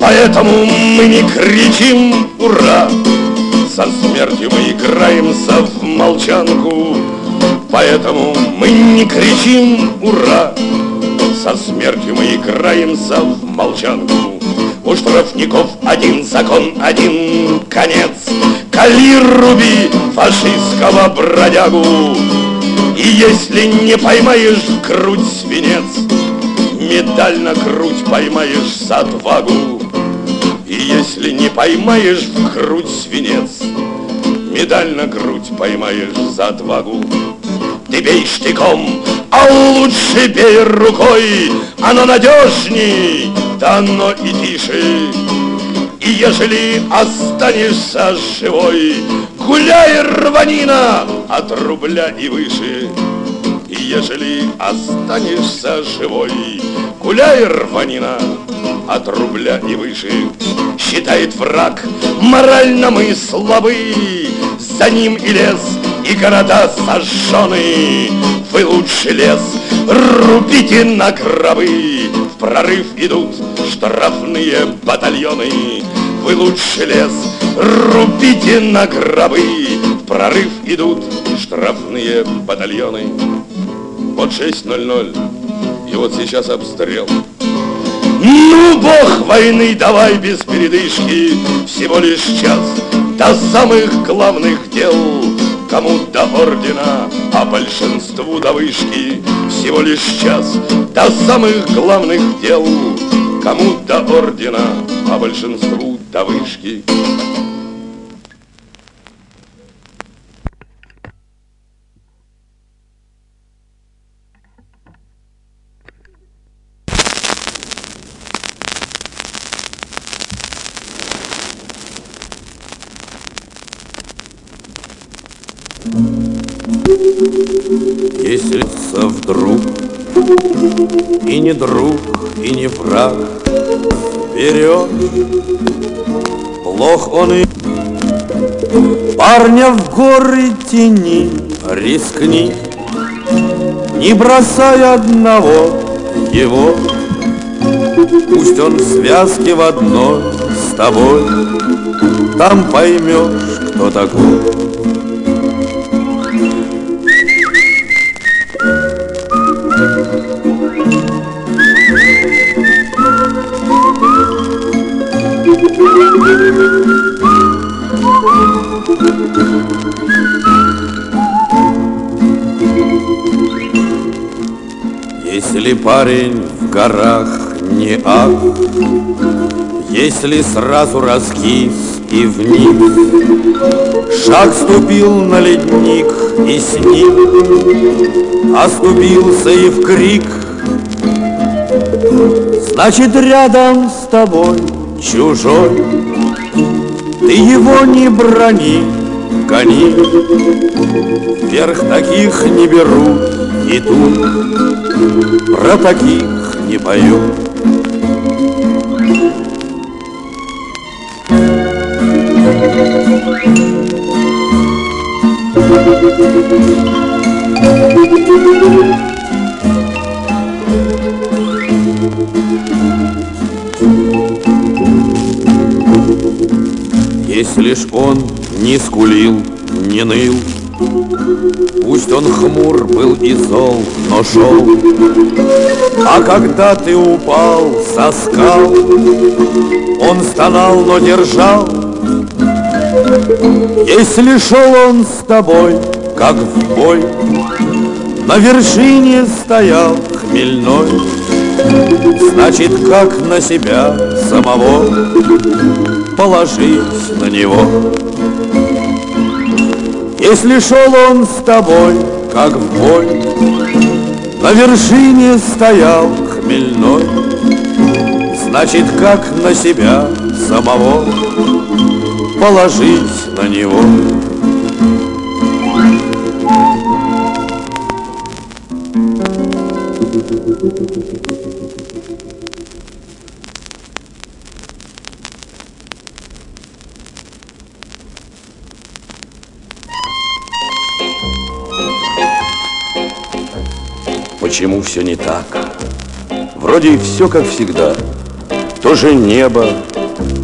Поэтому мы не кричим «Ура!», со смертью мы играемся в молчанку. Поэтому мы не кричим «Ура!», со смертью мы играемся в молчанку. У штрафников один закон, один конец. Кали, руби фашистского бродягу. И если не поймаешь в грудь свинец, медаль на грудь поймаешь за отвагу. И если не поймаешь в грудь свинец, медаль на грудь поймаешь за отвагу. Ты бей штыком, а лучше бей рукой, оно надежней, да оно и тише. И ежели останешься живой, гуляй, рванина, от рубля и выше. И ежели останешься живой, гуляй, рванина, от рубля и выше. Считает враг, морально мы слабы, за ним и лес, и города сожжены. Вы лучше лес рубите на гробы, в прорыв идут штрафные батальоны. Вы лучше лес рубите на гробы, в прорыв идут штрафные батальоны. Вот шесть ноль ноль, и вот сейчас обстрел. Ну, бог войны, давай без передышки, всего лишь час до самых главных дел. Кому до ордена, а большинству до вышки. Всего лишь час до самых главных дел. Кому до ордена, а большинству до вышки.
Если вдруг и не друг, и не враг берет, плох он и парня в горы тени рискни, не бросай одного его, пусть он в связке в одной с тобой, там поймешь, кто такой. Если парень в горах не ах, если сразу раскис и вниз, шаг ступил на ледник и с ним оступился и в крик, значит, рядом с тобой чужой, ты его не брони, гони, вверх таких не берут, и тут про таких не поют. Если ж он не скулил, не ныл, пусть он хмур был и зол, но шел. А когда ты упал со скал, он стонал, но держал. Если шел он с тобой, как в бой, на вершине стоял хмельной, значит, как на себя самого положись на него. Если шел он с тобой, как в бой, на вершине стоял хмельной, значит, как на себя самого положись на него. Почему все не так? Вроде все как всегда. То же небо,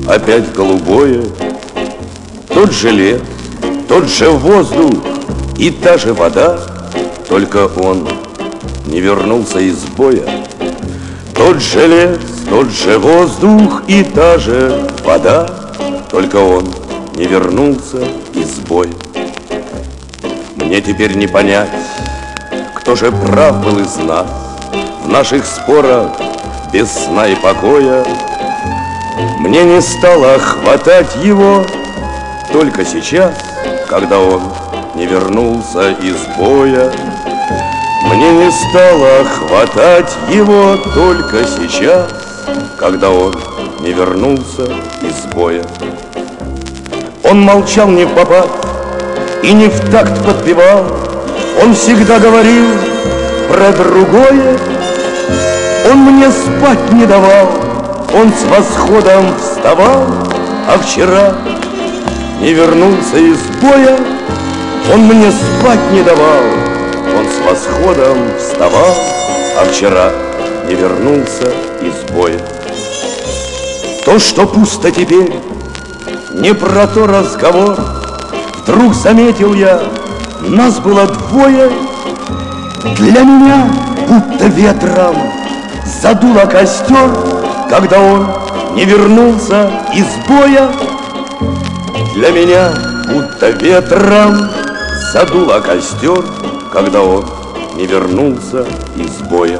опять голубое. Тот же лес, тот же воздух и та же вода, только он не вернулся из боя. Тот же лес, тот же воздух и та же вода, только он не вернулся из боя. Мне теперь не понять, кто же прав был из нас в наших спорах без сна и покоя. Мне не стало хватать его только сейчас, когда он не вернулся из боя. Мне не стало хватать его только сейчас, когда он не вернулся из боя. Он молчал не впопад и не в такт подпевал, он всегда говорил про другое. Он мне спать не давал, он с восходом вставал, а вчера не вернулся из боя. Он мне спать не давал, он с восходом вставал, а вчера не вернулся из боя. То, что пусто теперь, не про то разговор. Вдруг заметил я, нас было двое. Для меня будто ветром задуло костер, когда он не вернулся из боя. Для меня будто ветром задуло костер, когда он не вернулся из боя.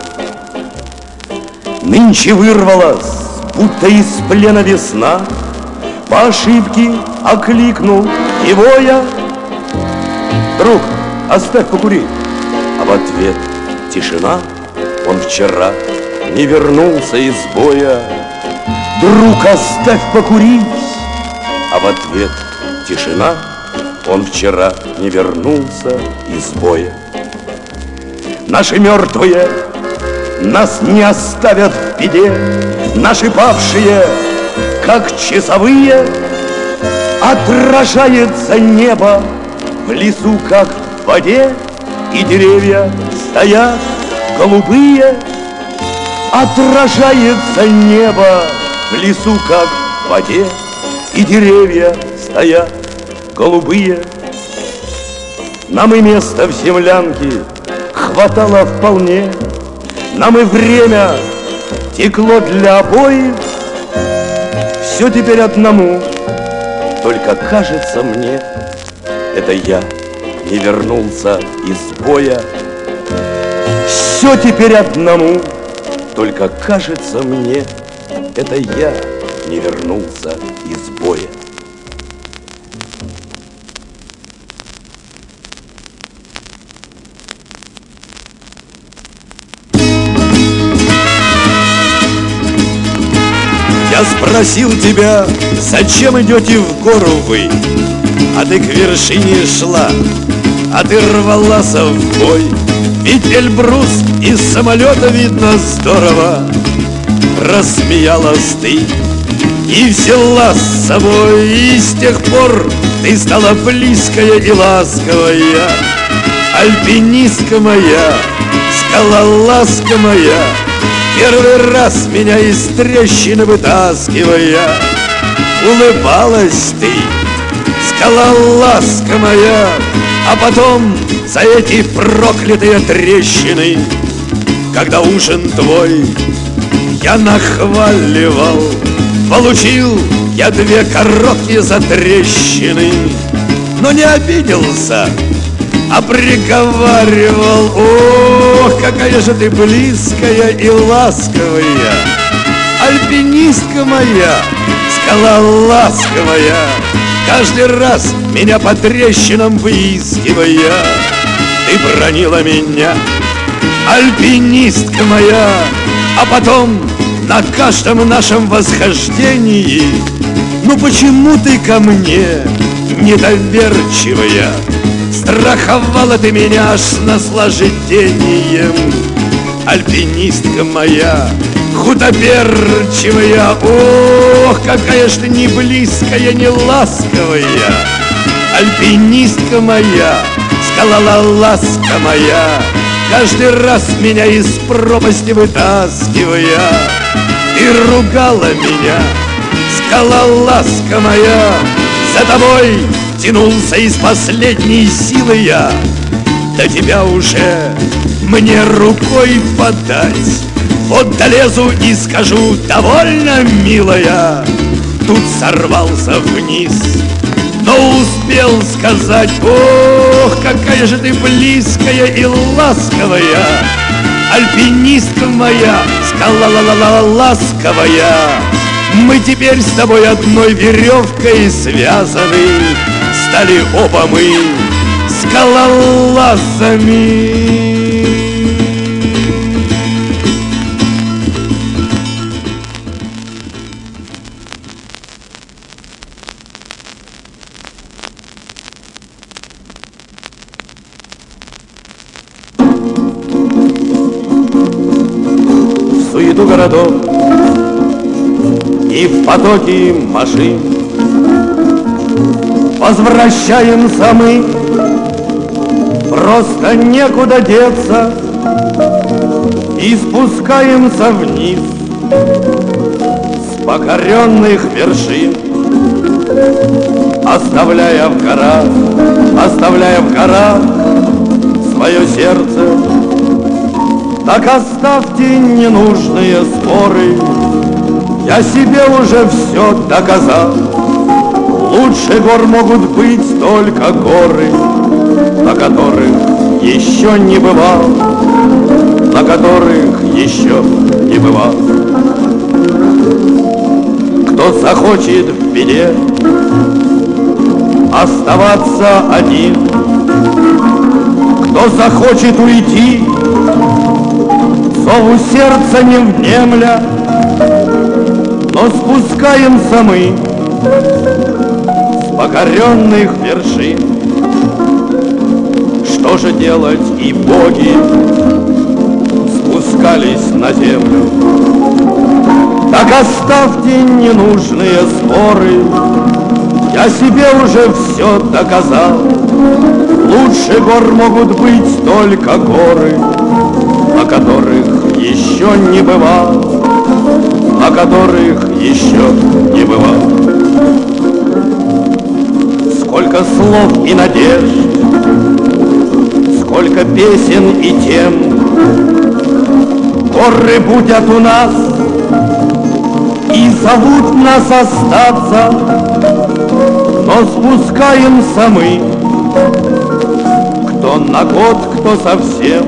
Нынче вырвалась, будто из плена весна, по ошибке окликнул его я. Друг, оставь покурить. А в ответ тишина. Он вчера не вернулся из боя. Друг, оставь покурить. А в ответ тишина. Он вчера не вернулся из боя. Наши мертвые нас не оставят в беде. Наши павшие, как часовые, отражается небо в лесу, как в воде, и деревья стоят голубые. Отражается небо в лесу, как в воде, и деревья стоят голубые. Нам и места в землянке хватало вполне, нам и время текло для обоих. Все теперь одному, только кажется мне, это я не вернулся из боя. Все теперь одному, только кажется мне, это я не вернулся из боя. Я спросил тебя, зачем идете в гору вы, а ты к вершине шла, а ты рвалась в бой. Ведь Эльбрус из самолета видно здорово. Рассмеялась ты и взяла с собой, и с тех пор ты стала близкая и ласковая. Альпинистка моя, скалолазка моя, первый раз меня из трещины вытаскивая. Улыбалась ты, скалолазка моя, а потом за эти проклятые трещины, когда ужин твой я нахваливал, получил я две короткие затрещины, но не обиделся, а приговаривал: ох, какая же ты близкая и ласковая, альпинистка моя, скалолазка моя, каждый раз меня по трещинам выискивая. Ты бронила меня, альпинистка моя, а потом на каждом нашем восхождении: ну почему ты ко мне недоверчивая? Страховала ты меня аж с наслаждением. Альпинистка моя, худоберчивая, ох, какая ж ты не близкая, не ласковая. Альпинистка моя, скалолазка моя, каждый раз меня из пропасти вытаскивая. Ты ругала меня,
скалолазка моя, за тобой тянулся из последней силы я. До тебя уже мне рукой подать. Вот долезу и скажу: довольно, милая. Тут сорвался вниз, но успел сказать: ох, какая же ты близкая и ласковая, альпинистка моя, скалолазковая. Мы теперь с тобой одной веревкой связаны, стали оба мы скалолазами.
В суету городов и в потоке машин возвращаемся мы, просто некуда деться, и спускаемся вниз с покоренных вершин, оставляя в горах, оставляя в горах свое сердце. Так оставьте ненужные споры, я себе уже все доказал. Лучше гор могут быть только горы, на которых еще не бывал, на которых еще не бывал. Кто захочет в беде оставаться один, кто захочет уйти, зову сердца не внемля, но спускаемся мы с покоренных вершин. Что же делать, и боги спускались на землю? Так оставьте ненужные споры, я себе уже все доказал. Лучше гор могут быть только горы, на которых еще не бывал, на которых еще не бывал. Сколько слов и надежд, сколько песен и тем, горы будят у нас и зовут нас остаться, но спускаемся мы, кто на год, кто совсем,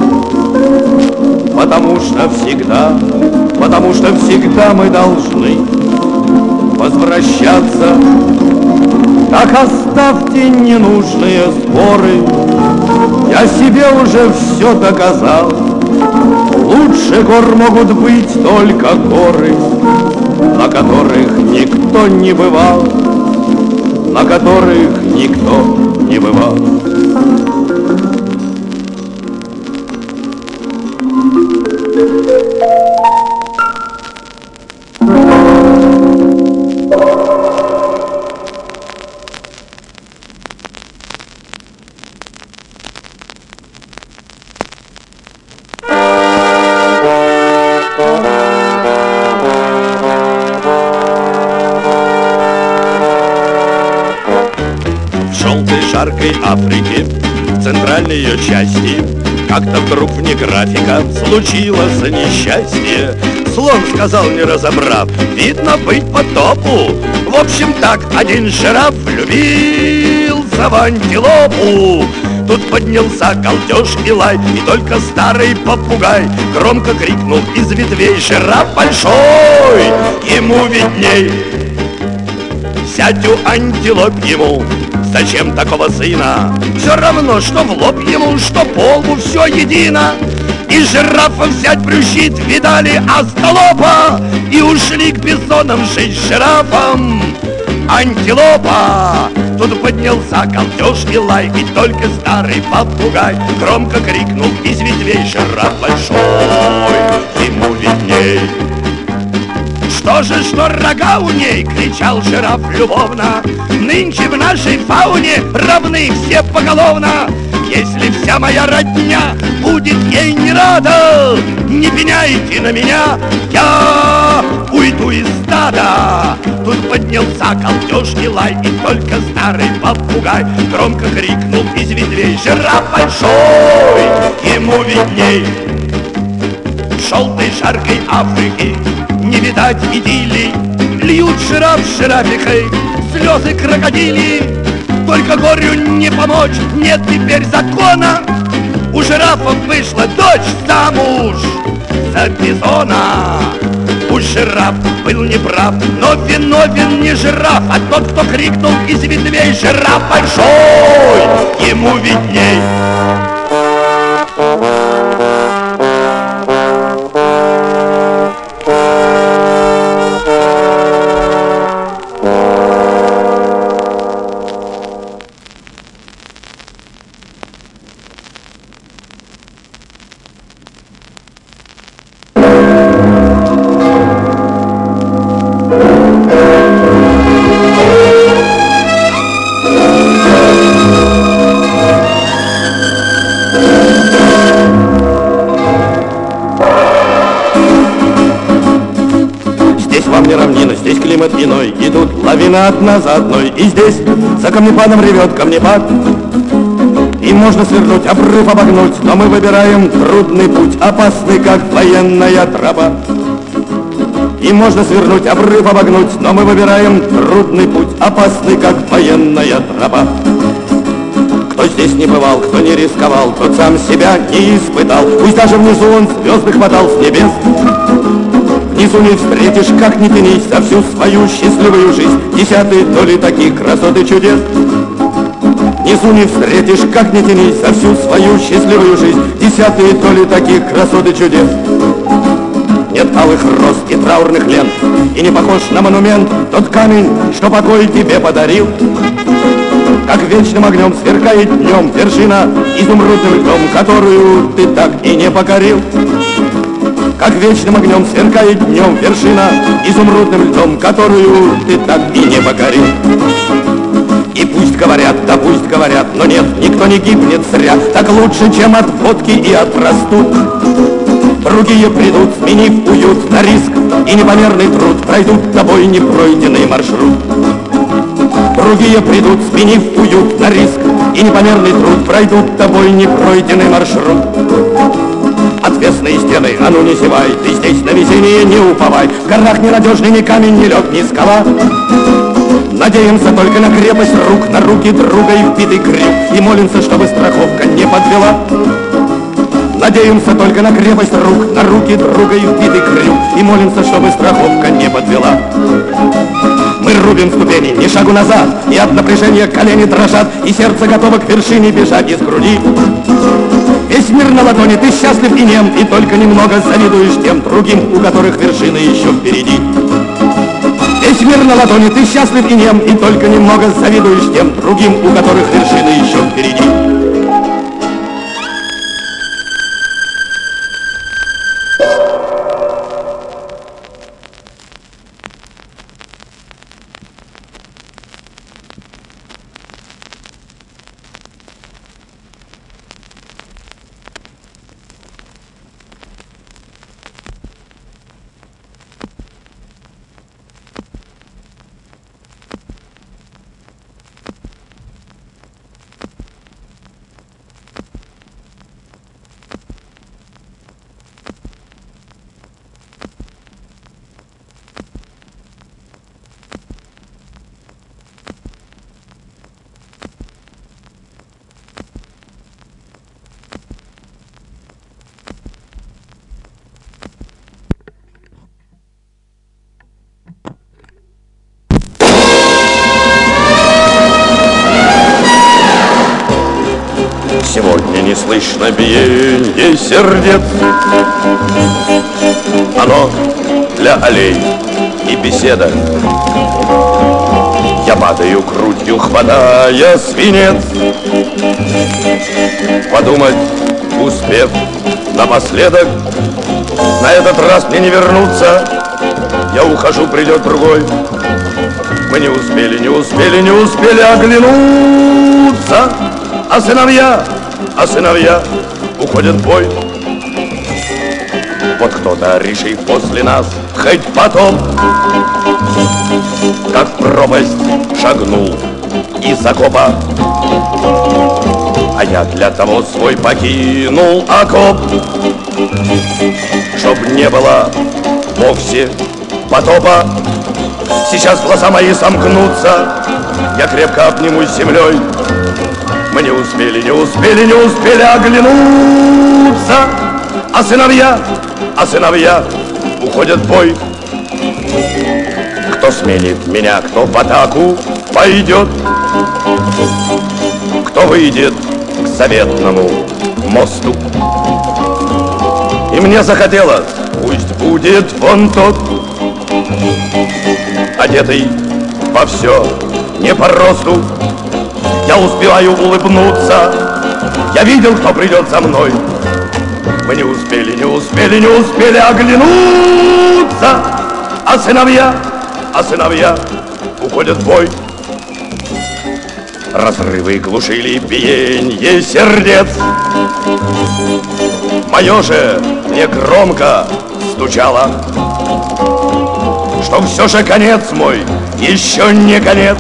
потому что всегда, потому что всегда мы должны возвращаться. Так оставьте ненужные споры, я себе уже все доказал. Лучше гор могут быть только горы, на которых никто не бывал, на которых никто не бывал.
Жаркой Африки, в центральной ее части, как-то вдруг вне графика случилось несчастье. Слон сказал, не разобрав: видно быть потопу. В общем так, один жираф влюбился в антилопу. Тут поднялся галдеж и лай, и только старый попугай громко крикнул из ветвей: жираф большой, ему видней. Сядь у антилоп ему, зачем такого сына? Все равно, что в лоб ему, что по лбу, все едино. И жирафа взять брющит, видали остолопа, и ушли к бизонам жить с жирафом. Антилопа! Тут поднялся галдеж и лай, и только старый попугай громко крикнул из ветвей: жираф большой, ему видней. Что же, что рога у ней, кричал жираф любовно, нынче в нашей фауне равны все поголовно. Если вся моя родня будет ей не рада, не пеняйте на меня, я уйду из стада. Тут поднялся колдежный лай, и только старый попугай громко крикнул из ветвей: жираф большой, ему видней. В желтой жаркой Африке не видать идиллий, льют жираф с жирафикой слезы крокодили. Только горю не помочь, нет теперь закона. У жирафов вышла дочь замуж за бизона. Пусть жираф был неправ, но виновен не жираф, а тот, кто крикнул из ветвей: жираф большой, ему видней. Иной. Идут лавины одна за одной, и здесь за камнепадом ревет камнепад. И можно свернуть, обрыв обогнуть, но мы выбираем трудный путь, опасный, как военная тропа. И можно свернуть, обрыв обогнуть, но мы выбираем трудный путь, опасный, как военная тропа. Кто здесь не бывал, кто не рисковал, тот сам себя не испытал. Пусть даже внизу он звезды хватал с небес. Внизу не встретишь, как ни тянись, за всю свою счастливую жизнь десятой доли таких красот и чудес. Внизу не встретишь, как ни тянись, за всю свою счастливую жизнь десятые доли таких красот и чудес. Нет алых роз и траурных лент, и не похож на монумент тот камень, что покой тебе подарил. Как вечным огнем сверкает днем вершина изумрудным льдом, которую ты так и не покорил. Как вечным огнем сверкает днем вершина изумрудным льдом, которую ты так и не покорил. И пусть говорят, да пусть говорят, но нет, никто не гибнет зря. Так лучше, чем от водки и от простуд. Другие придут, сменив уют на риск и непомерный труд, пройдут тобой непройденный маршрут. Другие придут, сменив уют на риск и непомерный труд, пройдут тобой непройденный маршрут. Отвесные стены, а ну не зевай, ты здесь на везение не уповай. В горах ненадежный ни камень, ни лед, ни скала. Надеемся только на крепость рук, на руки друга и вбитый крюк, и молимся, чтобы страховка не подвела. Надеемся только на крепость рук, на руки друга и вбитый крюк, и молимся, чтобы страховка не подвела. Мы рубим ступени, ни шагу назад, и от напряжения колени дрожат, и сердце готово к вершине бежать из груди. Весь мир на ладони, ты счастлив и нем, и только немного завидуешь тем другим, у которых вершины еще впереди. Весь мир на ладони, ты счастлив и нем, и только немного завидуешь тем другим, у которых вершины еще впереди.
Сегодня не слышно биенье сердец. Оно для аллей и беседа. Я падаю грудью, хватая свинец. Подумать, успев напоследок, на этот раз мне не вернуться. Я ухожу, придет другой. Мы не успели, не успели, не успели оглянуться. А сыновья, а сыновья уходят в бой. Вот кто-то, решив после нас хоть потом, как в пропасть шагнул из окопа. А я для того свой покинул окоп, чтоб не было вовсе потопа. Сейчас глаза мои сомкнутся, я крепко обнимусь с землей. Мы не успели, не успели, не успели оглянуться, а сыновья, а сыновья уходят в бой. Кто смелит меня, кто в атаку пойдет, кто выйдет к заветному мосту. И мне захотелось, пусть будет вон тот, одетый во все не по росту. Я успеваю улыбнуться, я видел, кто придет за мной. Мы не успели, не успели, не успели оглянуться, а сыновья, а сыновья уходят в бой. Разрывы глушили биенье сердец, мое же мне громко стучало, что все же конец мой еще не конец.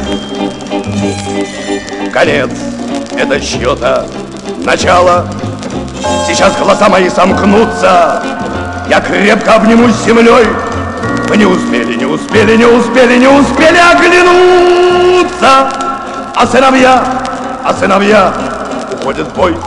Конец — это чье-то начало. Сейчас глаза мои сомкнутся, я крепко обнимусь с землей. Мы не успели, не успели, не успели, не успели оглянуться, а сыновья, а сыновья уходят в бой.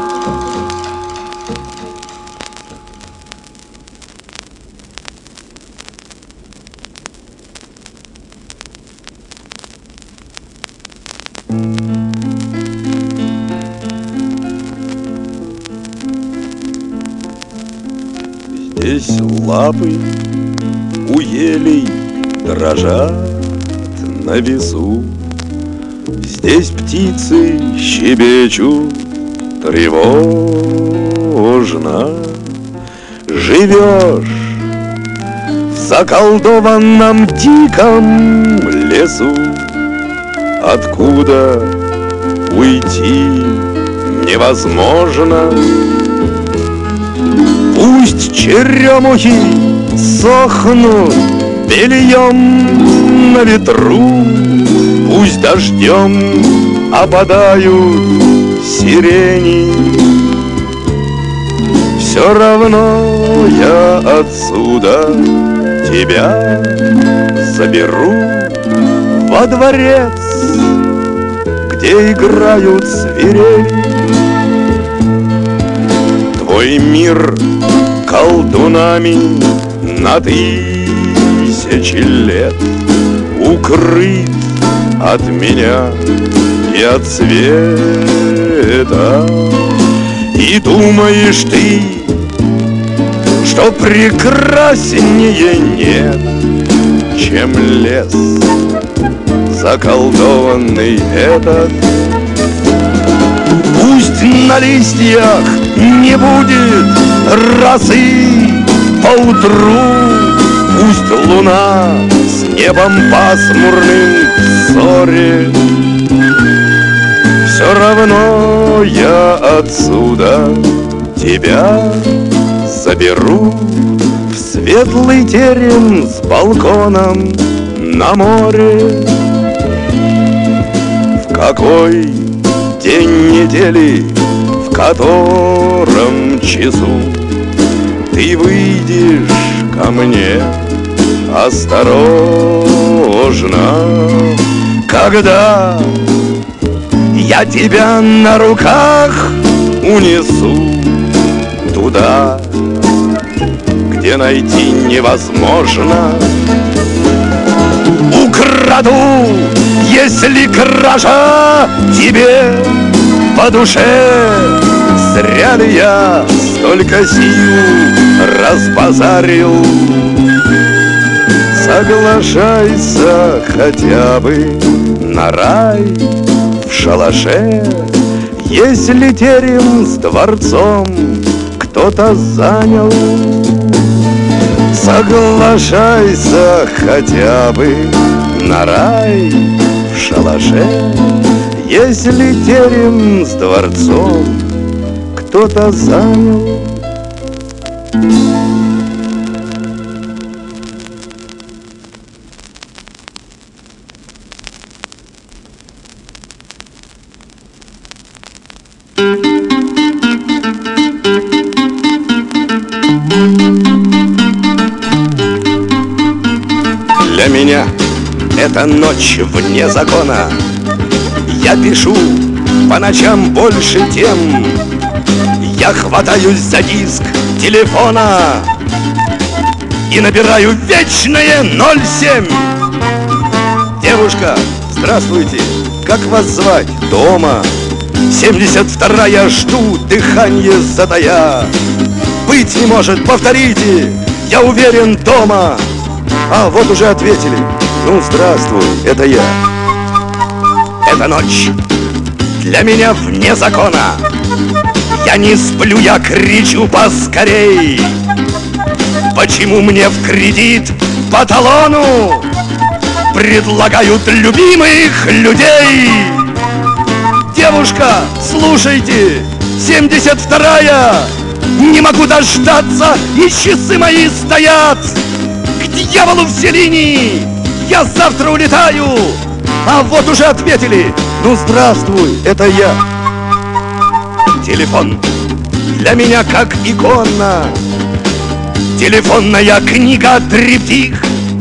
Здесь лапы у елей дрожат на весу, здесь птицы щебечут тревожно. Живешь в заколдованном диком лесу, откуда уйти невозможно. Пусть черемухи сохнут бельем на ветру, пусть дождем опадают сирени. Все равно я отсюда тебя заберу во дворец, где играют свирели. Твой мир колдунами на тысячи лет укрыт от меня и от света. И думаешь ты, что прекраснее нет, чем лес заколдованный этот. Пусть на листьях не будет росы поутру, пусть луна с небом пасмурным в ссоре, все равно я отсюда тебя заберу в светлый терем с балконом на море. В какой день недели, в котором часу ты выйдешь ко мне осторожно, когда я тебя на руках унесу туда, где найти невозможно. Украду, если кража тебе по душе. Зря ли я столько сил разбазарил? Соглашайся хотя бы на рай в шалаше, если терем с дворцом кто-то занял. Соглашайся хотя бы на рай в шалаше, если терем с дворцом кто-то занял. Для меня это ночь вне закона. Я пишу по ночам больше тем. Я хватаюсь за диск телефона и набираю вечное ноль семь. Девушка, здравствуйте, как вас звать? Дома. семьдесят вторая, жду, дыхание затая. Быть не может, повторите, я уверен, дома. А, вот уже ответили. Ну, здравствуй, это я. Эта ночь для меня вне закона. Я не сплю, я кричу поскорей. Почему мне в кредит по талону предлагают любимых людей? Девушка, слушайте, семьдесят вторая, не могу дождаться, и часы мои стоят. К дьяволу все линии, я завтра улетаю. А вот уже ответили. Ну, здравствуй, это я. Телефон для меня как икона. Телефонная книга триптих.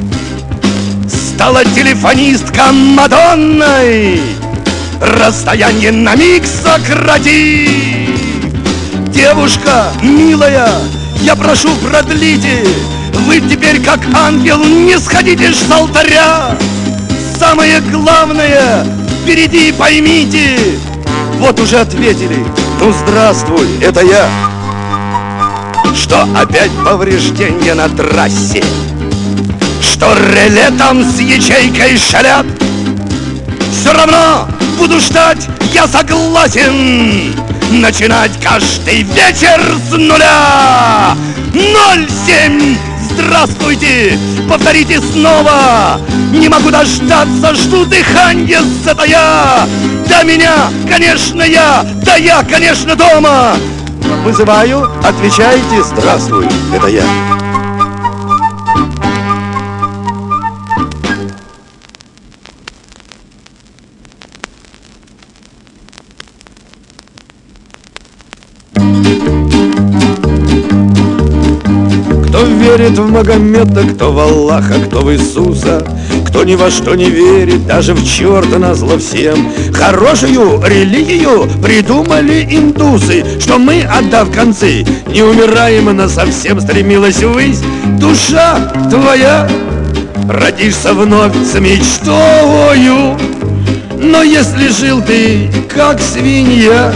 Стала телефонистка Мадонной. Расстояние на миг сократи. Девушка, милая, я прошу, продлите. Вы теперь как ангел не сходите с алтаря. Самое главное впереди, поймите. Вот уже ответили. Ну, здравствуй, это я. Что опять повреждения на трассе? Что реле там с ячейкой шалят? Все равно буду ждать, я согласен начинать каждый вечер с нуля. Ноль семь, здравствуйте, повторите снова. Не могу дождаться, жду дыхание затая. Да меня, конечно, я, да я, конечно, дома. Вызываю, отвечайте, здравствуй, это я. Кто верит в Магомета, кто в Аллаха, кто в Иисуса, кто ни во что не верит, даже в черта назло всем. Хорошую религию придумали индусы, что мы, отдав концы, не умираем, но совсем стремилась ввысь. Душа твоя, родишься вновь с мечтою. Но если жил ты, как свинья,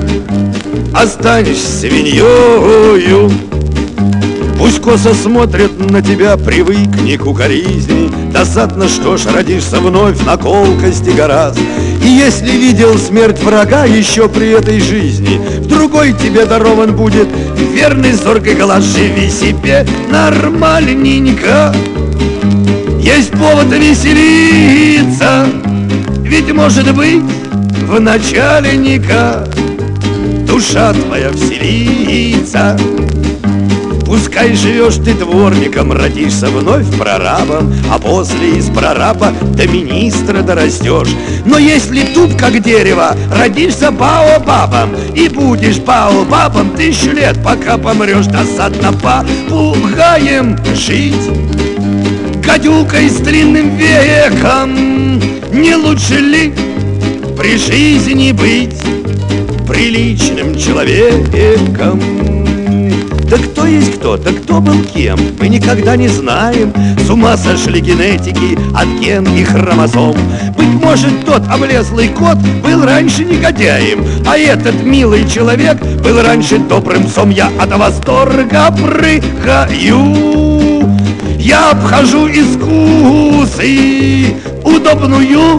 останешься свиньёю. Пусть косо смотрят на тебя, привыкни к укоризни. Досадно, что ж, родишься вновь на колкости гораздо. И если видел смерть врага еще при этой жизни, в другой тебе дарован будет верный зоркий глаз. Живи себе нормальненько, есть повод веселиться. Ведь, может быть, в начальника душа твоя вселится. Пускай живешь ты дворником, родишься вновь прорабом, а после из прораба до министра дорастешь. Но если тут как дерево, родишься баобабом и будешь баобабом тысячу лет, пока помрешь. Досадно попугаем жить, гадюкой с длинным веком. Не лучше ли при жизни быть приличным человеком? Да кто есть кто, да кто был кем, мы никогда не знаем. С ума сошли генетики от ген и хромосом. Быть может, тот облезлый кот был раньше негодяем, а этот милый человек был раньше добрым псом. Я от восторга прыгаю, я обхожу искусы. Удобную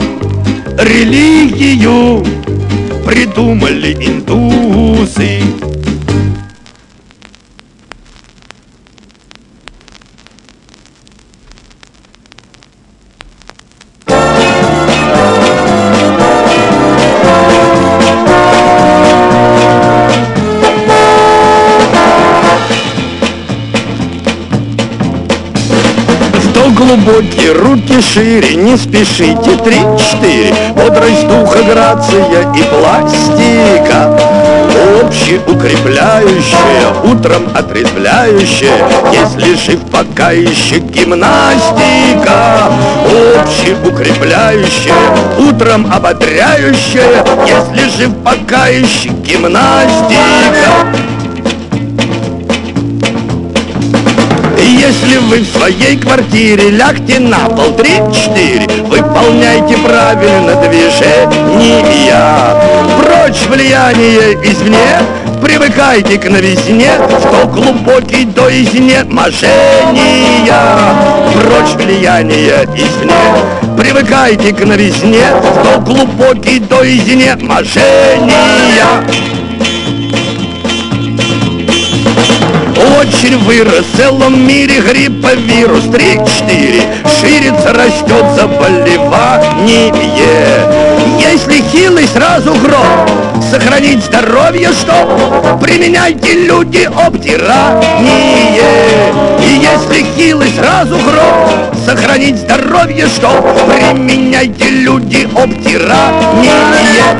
религию придумали индусы. Глубокие руки шире, не спешите, три-четыре. Бодрость духа, грация и пластика. общеукрепляющее, утром отрезвляющее, если жив пока еще гимнастика. Общеукрепляющее, утром ободряющее, если жив пока еще гимнастика. Если вы в своей квартире лягте на пол три-четыре, выполняйте правильно движения. Прочь влияние извне, привыкайте к новизне, что глубокий до изнеможения. Прочь влияние извне, привыкайте к новизне, что глубокий до изнеможения. Очень вырос в целом мире грипповирус три-четыре, ширится, растет заболевание. Если хилый, сразу гроб, сохранить здоровье, что применяйте, люди, обтирание. И если хилый, сразу гроб, сохранить здоровье, что применяйте, люди, обтирание.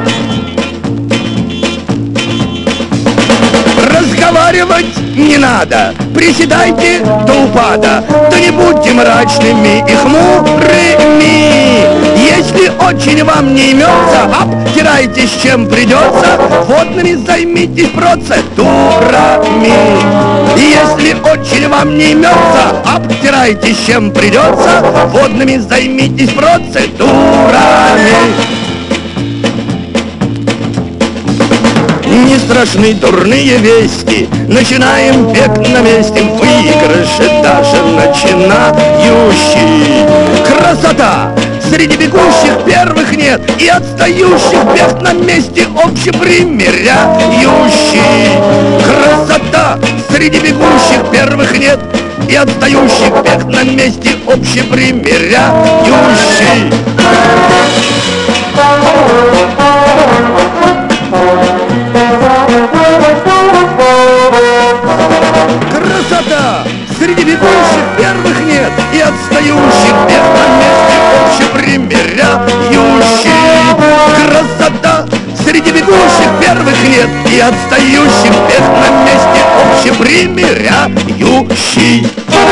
Разговаривать не надо, приседайте до упада, да не будьте мрачными и хмурыми. Если очень вам не имется, обтирайтесь чем придется, водными займитесь процедурами. Если очень вам не имется, обтирайтесь чем придется, водными займитесь процедурами. Не страшны дурные вести, начинаем бег на месте, выигрыши даже начинающий. Красота! Среди бегущих первых нет, и отстающих бег на месте общепримиряющий. Красота! Среди бегущих первых нет, и отстающих бег на месте общепримиряющий. Красота! Среди бегущих первых нет, и отстающих бег на месте общепримиряющий. Красота! Среди бегущих первых нет, и отстающих бег на месте общепримиряющий.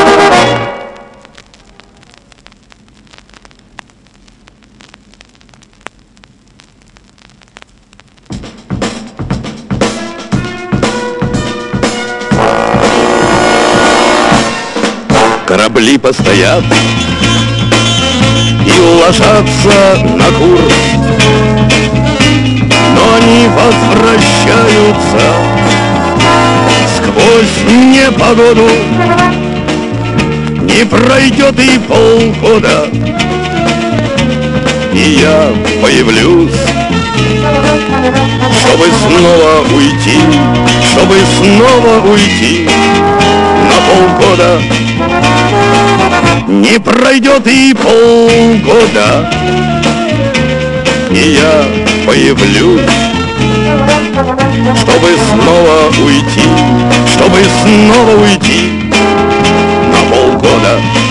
Корабли постоят и ложатся на курс, но они возвращаются сквозь непогоду. Не пройдет и полгода, и я появлюсь, чтобы снова уйти, чтобы снова уйти на полгода. Не пройдет и полгода, и я появлюсь, чтобы снова уйти, чтобы снова уйти на полгода.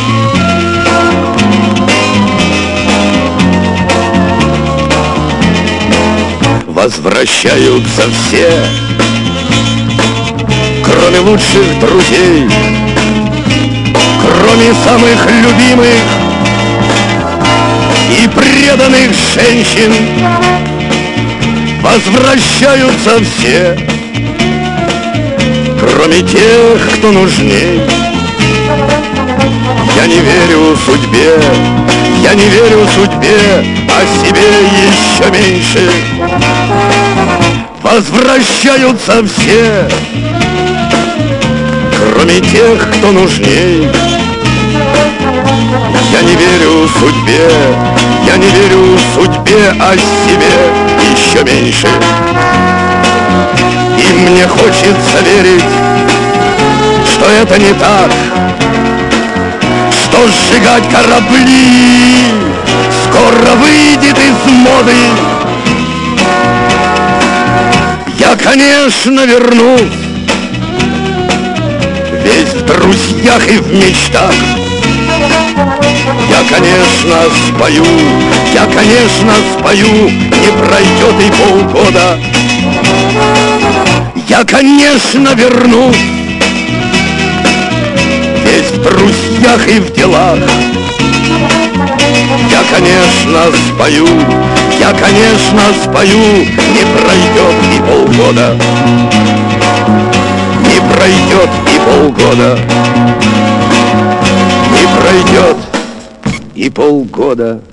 Возвращаются все, кроме лучших друзей, кроме самых любимых и преданных женщин. Возвращаются все, кроме тех, кто нужней. Я не верю судьбе, я не верю судьбе, а себе еще меньше. Возвращаются все, кроме тех, кто нужней. Я не верю судьбе, я не верю судьбе, а себе еще меньше. И мне хочется верить, что это не так, что сжигать корабли скоро выйдет из моды. Я, конечно, вернусь, весь в друзьях и в мечтах. Я, конечно, спою, я, конечно, спою, не пройдет и полгода, Я, конечно, вернусь, весь в друзьях и в делах. Я, конечно, спою, я, конечно, спою, не пройдет и полгода, не пройдет и полгода, не пройдет и полгода.